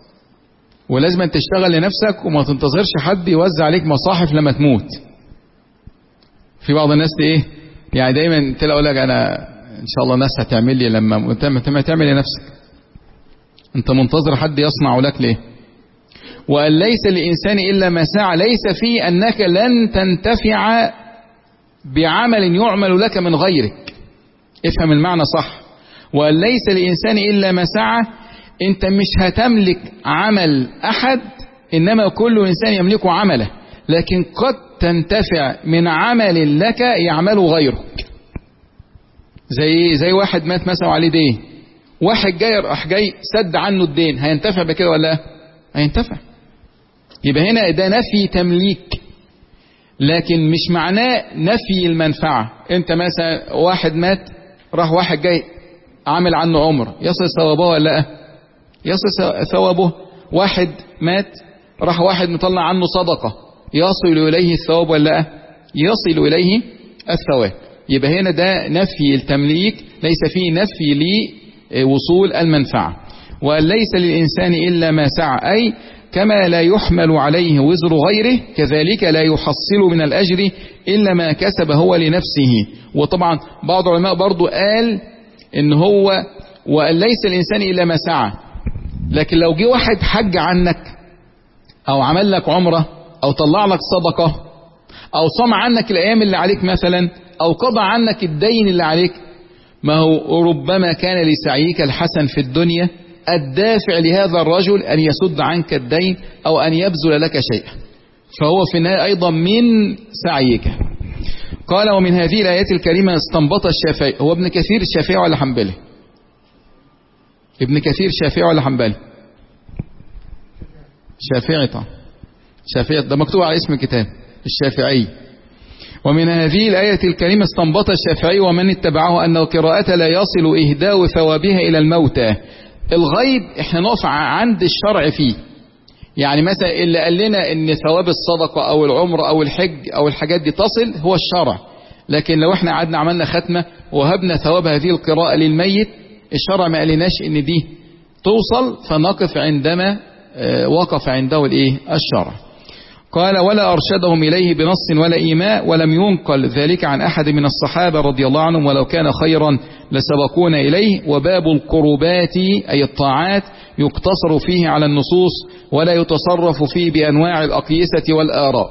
ولازم تشتغل لنفسك وما تنتظرش حد يوزع عليك مصاحف لما تموت. في بعض الناس ايه يعني دايما تلاقوا لك انا ان شاء الله الناس هتعمل لي لما ما تعمل لنفسك، انت منتظر حد يصنع لك ليه؟ وأن ليس للإنسان إلا ما سعى، ليس فيه أنك لن تنتفع بعمل يعمل لك من غيرك. افهم المعنى صح. وأن ليس للإنسان إلا ما سعى، انت مش هتملك عمل أحد، إنما كل إنسان يملك عمله، لكن قد تنتفع من عمل لك يعمله غيرك. زي زي واحد مات مثلا عليه دين، واحد جاي راح جاي سد عنه الدين، هينتفع بكده ولا لا؟ هينتفع. يبقى هنا ده نفي تمليك، لكن مش معناه نفي المنفعة. انت مثلا واحد مات راح واحد جاي عامل عنه عمر، يصل ثوابه ولا لا؟ يصل ثوابه. واحد مات راح واحد مطلع عنه صدقة، يصل إليه الثواب ولا لا؟ يصل إليه الثواب. يبقى هنا ده نفي التمليك، ليس فيه نفي لوصول المنفعة. وأن ليس للإنسان إلا ما سعى، أي كما لا يحمل عليه وزر غيره كذلك لا يحصل من الأجر إلا ما كسب هو لنفسه. وطبعا بعض العلماء برضو قال إن هو وأن ليس الإنسان إلا ما سعى، لكن لو جه واحد حج عنك أو عمل لك عمرة أو طلع لك صدقة أو صام عنك الأيام اللي عليك مثلا أو قضى عنك الدين اللي عليك، ما هو ربما كان لسعيك الحسن في الدنيا الدافع لهذا الرجل أن يسد عنك الدين أو أن يبذل لك شيئا، فهو في النهاية أيضا من سعيك. قال: ومن هذه الآيات الكريمة استنبط الشافعي. هو ابن كثير الشافعي ولا حنبلي؟ ابن كثير شافعي ولا حنبلي؟ شافعي. طبعا شافعي، ده مكتوب على اسم الكتاب الشافعي. ومن هذه الآية الكريمة استنبط الشافعي ومن اتبعه أن القراءة لا يصل إهداء ثوابها إلى الموتى. الغيب احنا نقف عند الشرع فيه. يعني مثلا اللي قال لنا ان ثواب الصدقة او العمر او الحج او الحاجات دي تصل هو الشرع، لكن لو احنا قعدنا عملنا ختمة وهبنا ثواب هذه القراءة للميت، الشرع ما قالناش ان دي توصل، فنقف عندما وقف عنده الايه الشرع. قال: ولا أرشدهم إليه بنص ولا إيماء، ولم ينقل ذلك عن أحد من الصحابة رضي الله عنهم، ولو كان خيرا لسبقونا إليه. وباب القربات أي الطاعات يقتصر فيه على النصوص ولا يتصرف فيه بأنواع الأقيسة والآراء.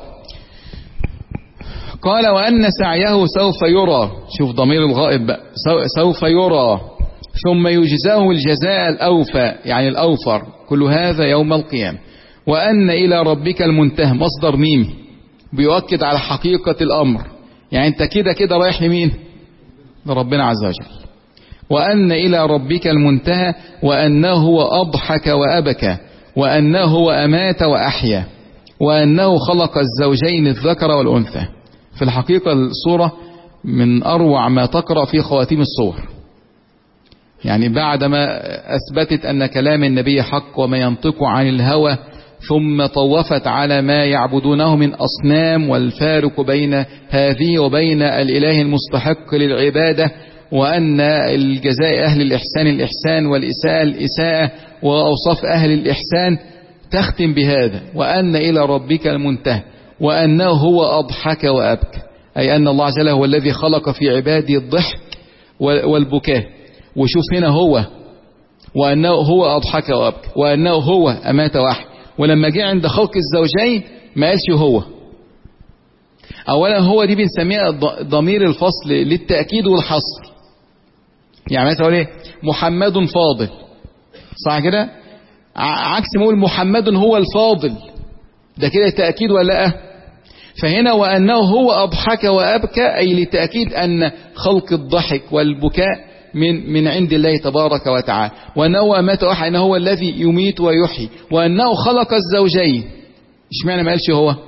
قال: وأن سعيه سوف يرى. شوف ضمير الغائب بقى، سوف يرى ثم يجزاه الجزاء الأوفى يعني الأوفر، كل هذا يوم القيامة. وأن إلى ربك المنتهى مصدر ميمي بيؤكد على حقيقة الأمر، يعني أنت كده كده رايح لمين؟ لربنا عز وجل. وأن إلى ربك المنتهى، وأنه هو أضحك وأبكى، وأنه هو أمات وأحيا، وأنه خلق الزوجين الذكر والأنثى. في الحقيقة الصورة من أروع ما تقرأ في خواتيم الصور، يعني بعدما أثبتت أن كلام النبي حق وما ينطق عن الهوى، ثم طوفت على ما يعبدونه من أصنام والفارق بين هذه وبين الإله المستحق للعبادة، وأن الجزاء أهل الإحسان الإحسان والإساءة الإساءة وأوصاف أهل الإحسان، تختم بهذا: وأن إلى ربك المنتهى، وأنه هو أضحك وأبكى، أي أن الله عز وجل هو الذي خلق في عباده الضحك والبكاء. وشوف هنا هو، وأنه هو أضحك وأبكى، وأنه هو أمات وأحيا. ولما جاء عند خلق الزوجين ما قالش هو. أولا هو دي بنسميها ضمير الفصل للتأكيد والحصر. يعني مثلا ايه؟ محمد فاضل، صح كده؟ عكس ما يقول محمد هو الفاضل، ده كده تأكيد ولا لا؟ فهنا وأنه هو أضحك وأبكى، أي لتأكيد أن خلق الضحك والبكاء من من عند الله تبارك وتعالى، وأنه أمات وأحيا، أنه هو الذي يميت ويحيي، وأنه خلق الزوجين. اشمعنى ما قالش هو؟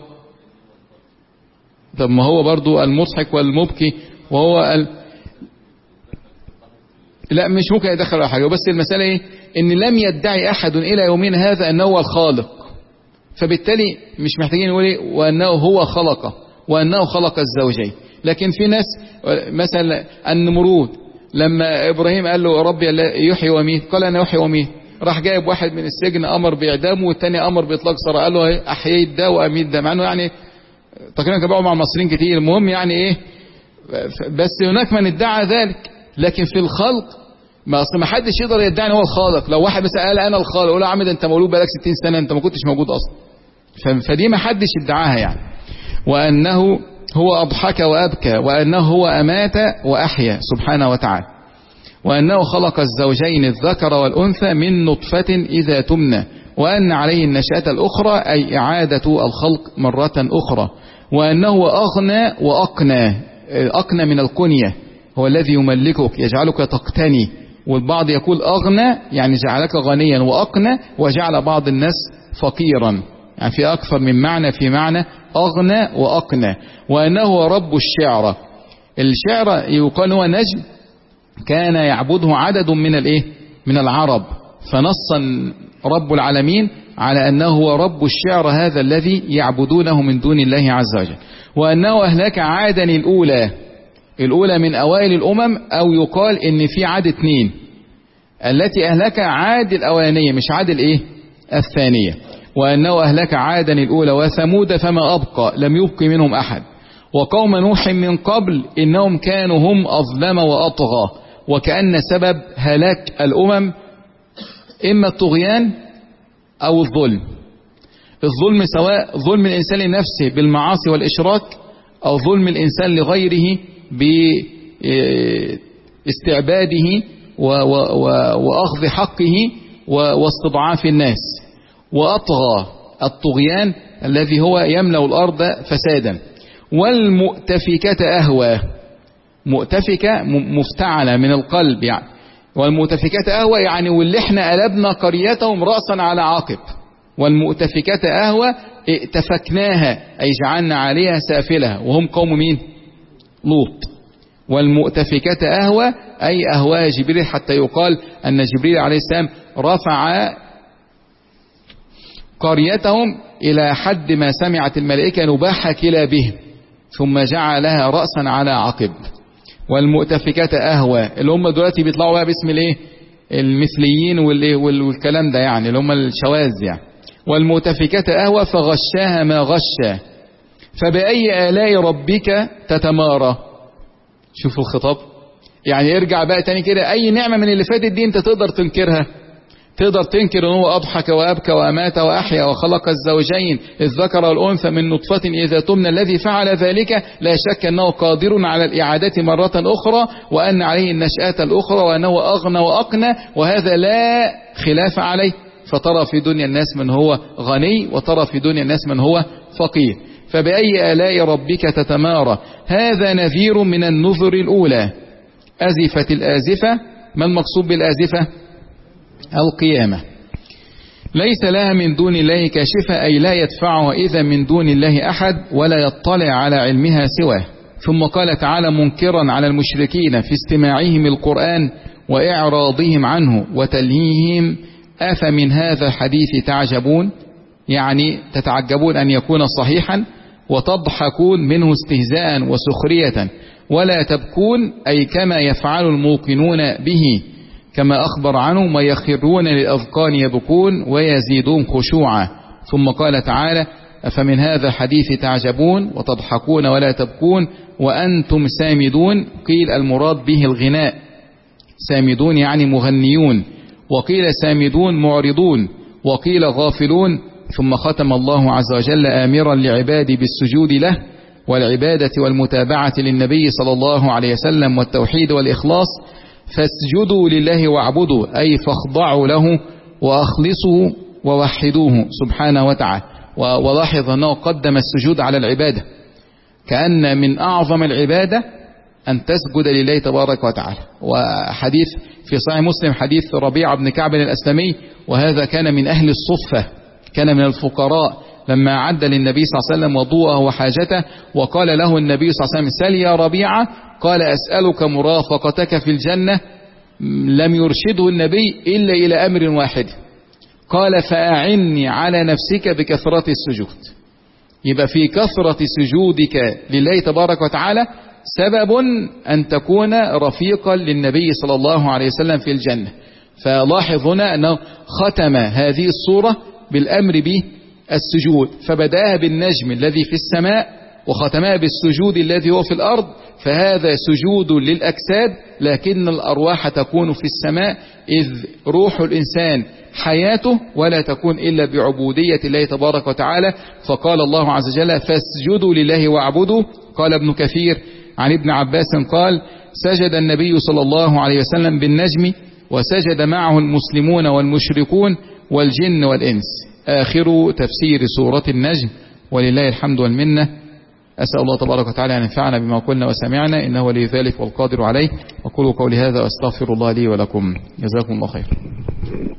طب ما هو برضو المضحك والمبكي وهو ال... لا مش ممكن يدخل على حاجة، بس المسألة ايه؟ ان لم يدعي احد الى يومنا هذا انه هو الخالق، فبالتالي مش محتاجين نقول ايه وانه هو خلق وانه خلق الزوجين. لكن في ناس مثلا النمرود لما ابراهيم قال له ربي يحيي ويميت، قال انا يحيي ويميت، راح جايب واحد من السجن امر باعدامه والثاني امر باطلاق سراح، قال له احييت ده واميت ده، مع انه يعني تقريبا كانوا مع المصريين كتير. المهم يعني ايه، بس هناك من ادعى ذلك. لكن في الخلق ما اصل ما حدش يقدر يدعي ان هو الخالق. لو واحد مثلا قال انا الخالق، يقول له يا عم ده انت مولود بقالك ستين سنه، انت ما كنتش موجود اصلا. فدي ما حدش ادعاها يعني. وانه هو اضحك وابكى، وانه هو امات واحيا سبحانه وتعالى، وانه خلق الزوجين الذكر والانثى من نطفه اذا تمنى، وان عليه النشأة الاخرى اي اعاده الخلق مره اخرى، وانه اغنى واقنى. اقنى من القنيه، هو الذي يملكك يجعلك تقتني، والبعض يقول أغنى يعني جعلك غنيا، وأقنى وجعل بعض الناس فقيرا، يعني في أكثر من معنى في معنى أغنى وأقنى. وأنه هو رب الشعر. الشعر يقال هو نجم كان يعبده عدد من الإيه؟ من العرب، فنص رب العالمين على أنه هو رب الشعر هذا الذي يعبدونه من دون الله عز وجل. وأنه أهلك عادا الأولى، الأولى من أوائل الأمم، أو يقال إن في عاد اثنين، التي أهلك عاد الأولانية مش عاد الإيه؟ الثانية. وأنه أهلك عادا الأولى وثمود فما أبقى لم يبق منهم أحد، وقوم نوح من قبل إنهم كانوا هم أظلم وأطغى. وكأن سبب هلاك الأمم إما الطغيان أو الظلم. الظلم سواء ظلم الإنسان لنفسه بالمعاصي والإشراك، أو ظلم الإنسان لغيره باستعباده وأخذ حقه واستضعاف الناس. وأطغى الطغيان الذي هو يملأ الأرض فسادا. والمؤتفكة أهوى، مؤتفكة مفتعلة من القلب يعني. والمؤتفكة أهوى يعني واللي احنا قلبنا قريتهم رأسا على عقب. والمؤتفكة أهوى ائتفكناها أي جعلنا عليها سافلها، وهم قوم مين؟ لوط. والمؤتفكة أهوى أي أهوى جبريل، حتى يقال أن جبريل عليه السلام رفع قريتهم إلى حد ما سمعت الملائكة نباح كلابهم، ثم جعلها رأسا على عقب. والمؤتفكة أهوى اللي هم دلوقتي بيطلعوا بقى باسم الايه؟ المثليين والكلام ده يعني، اللي هم الشواذ يعني. والمؤتفكة أهوى فغشاها ما غشا، فبأي آلاء ربك تتمارى. شوفوا الخطاب يعني، ارجع بقى تاني كده، أي نعمة من اللي فاتت دي أنت تقدر تنكرها؟ تقدر تنكر ان هو أضحك وأبكى وأمات وأحيا وخلق الزوجين الذكر والأنثى من نطفة إذا تمنى؟ الذي فعل ذلك لا شك أنه قادر على الإعادة مرة أخرى، وأن عليه النشأة الأخرى، وأنه أغنى وأقنى، وهذا لا خلاف عليه. فترى في دنيا الناس من هو غني، وترى في دنيا الناس من هو فقير. فبأي آلاء ربك تتمارى. هذا نذير من النذر الأولى. أزفت الآزفة. ما المقصود بالآزفة؟ القيامة. ليس لها من دون الله كاشفة أي لا يدفعها إذا من دون الله أحد، ولا يطلع على علمها سواه. ثم قال تعالى منكرا على المشركين في استماعهم القرآن وإعراضهم عنه وتلهيهم: أفمن هذا الحديث تعجبون، يعني تتعجبون أن يكون صحيحا، وتضحكون منه استهزاء وسخرية، ولا تبكون أي كما يفعل الموقنون به، كما أخبر عنهم: ويخرون للأذقان يبكون ويزيدون خشوعا. ثم قال تعالى: أفمن هذا الحديث تعجبون وتضحكون ولا تبكون وأنتم سامدون. قيل المراد به الغناء، سامدون يعني مغنيون، وقيل سامدون معرضون، وقيل غافلون. ثم ختم الله عز وجل آمرا لعباده بالسجود له والعبادة والمتابعة للنبي صلى الله عليه وسلم والتوحيد والإخلاص: فاسجدوا لله واعبدوا، أي فاخضعوا له وأخلصوا ووحدوه سبحانه وتعالى. ولاحظ أنه قدم السجود على العبادة، كأن من أعظم العبادة أن تسجد لله تبارك وتعالى. وحديث في صحيح مسلم حديث ربيعة بن كعب الأسلمي، وهذا كان من أهل الصفة، كان من الفقراء، لما عد للنبي صلى الله عليه وسلم وضوءه وحاجته وقال له النبي صلى الله عليه وسلم سل يا ربيعة، قال أسألك مرافقتك في الجنة، لم يرشده النبي إلا إلى أمر واحد، قال فأعني على نفسك بكثرة السجود. يبقى في كثرة سجودك لله تبارك وتعالى سبب أن تكون رفيقا للنبي صلى الله عليه وسلم في الجنة. فلاحظ هنا أنه ختم هذه الصورة بالأمر بالسجود، فبدأها بالنجم الذي في السماء وختمها بالسجود الذي هو في الأرض، فهذا سجود للأجساد، لكن الأرواح تكون في السماء، إذ روح الإنسان حياته ولا تكون إلا بعبودية الله تبارك وتعالى. فقال الله عز وجل فاسجدوا لله واعبدوا. قال ابن كثير عن ابن عباس قال سجد النبي صلى الله عليه وسلم بالنجم، وسجد معه المسلمون والمشركون والجن والإنس. آخر تفسير سورة النجم، ولله الحمد والمنة. أسأل الله تبارك وتعالى أن ينفعنا بما قلنا وسمعنا، إنه ولي ذلك والقادر عليه. وقولوا قولي هذا وأستغفر الله لي ولكم، جزاكم الله خير.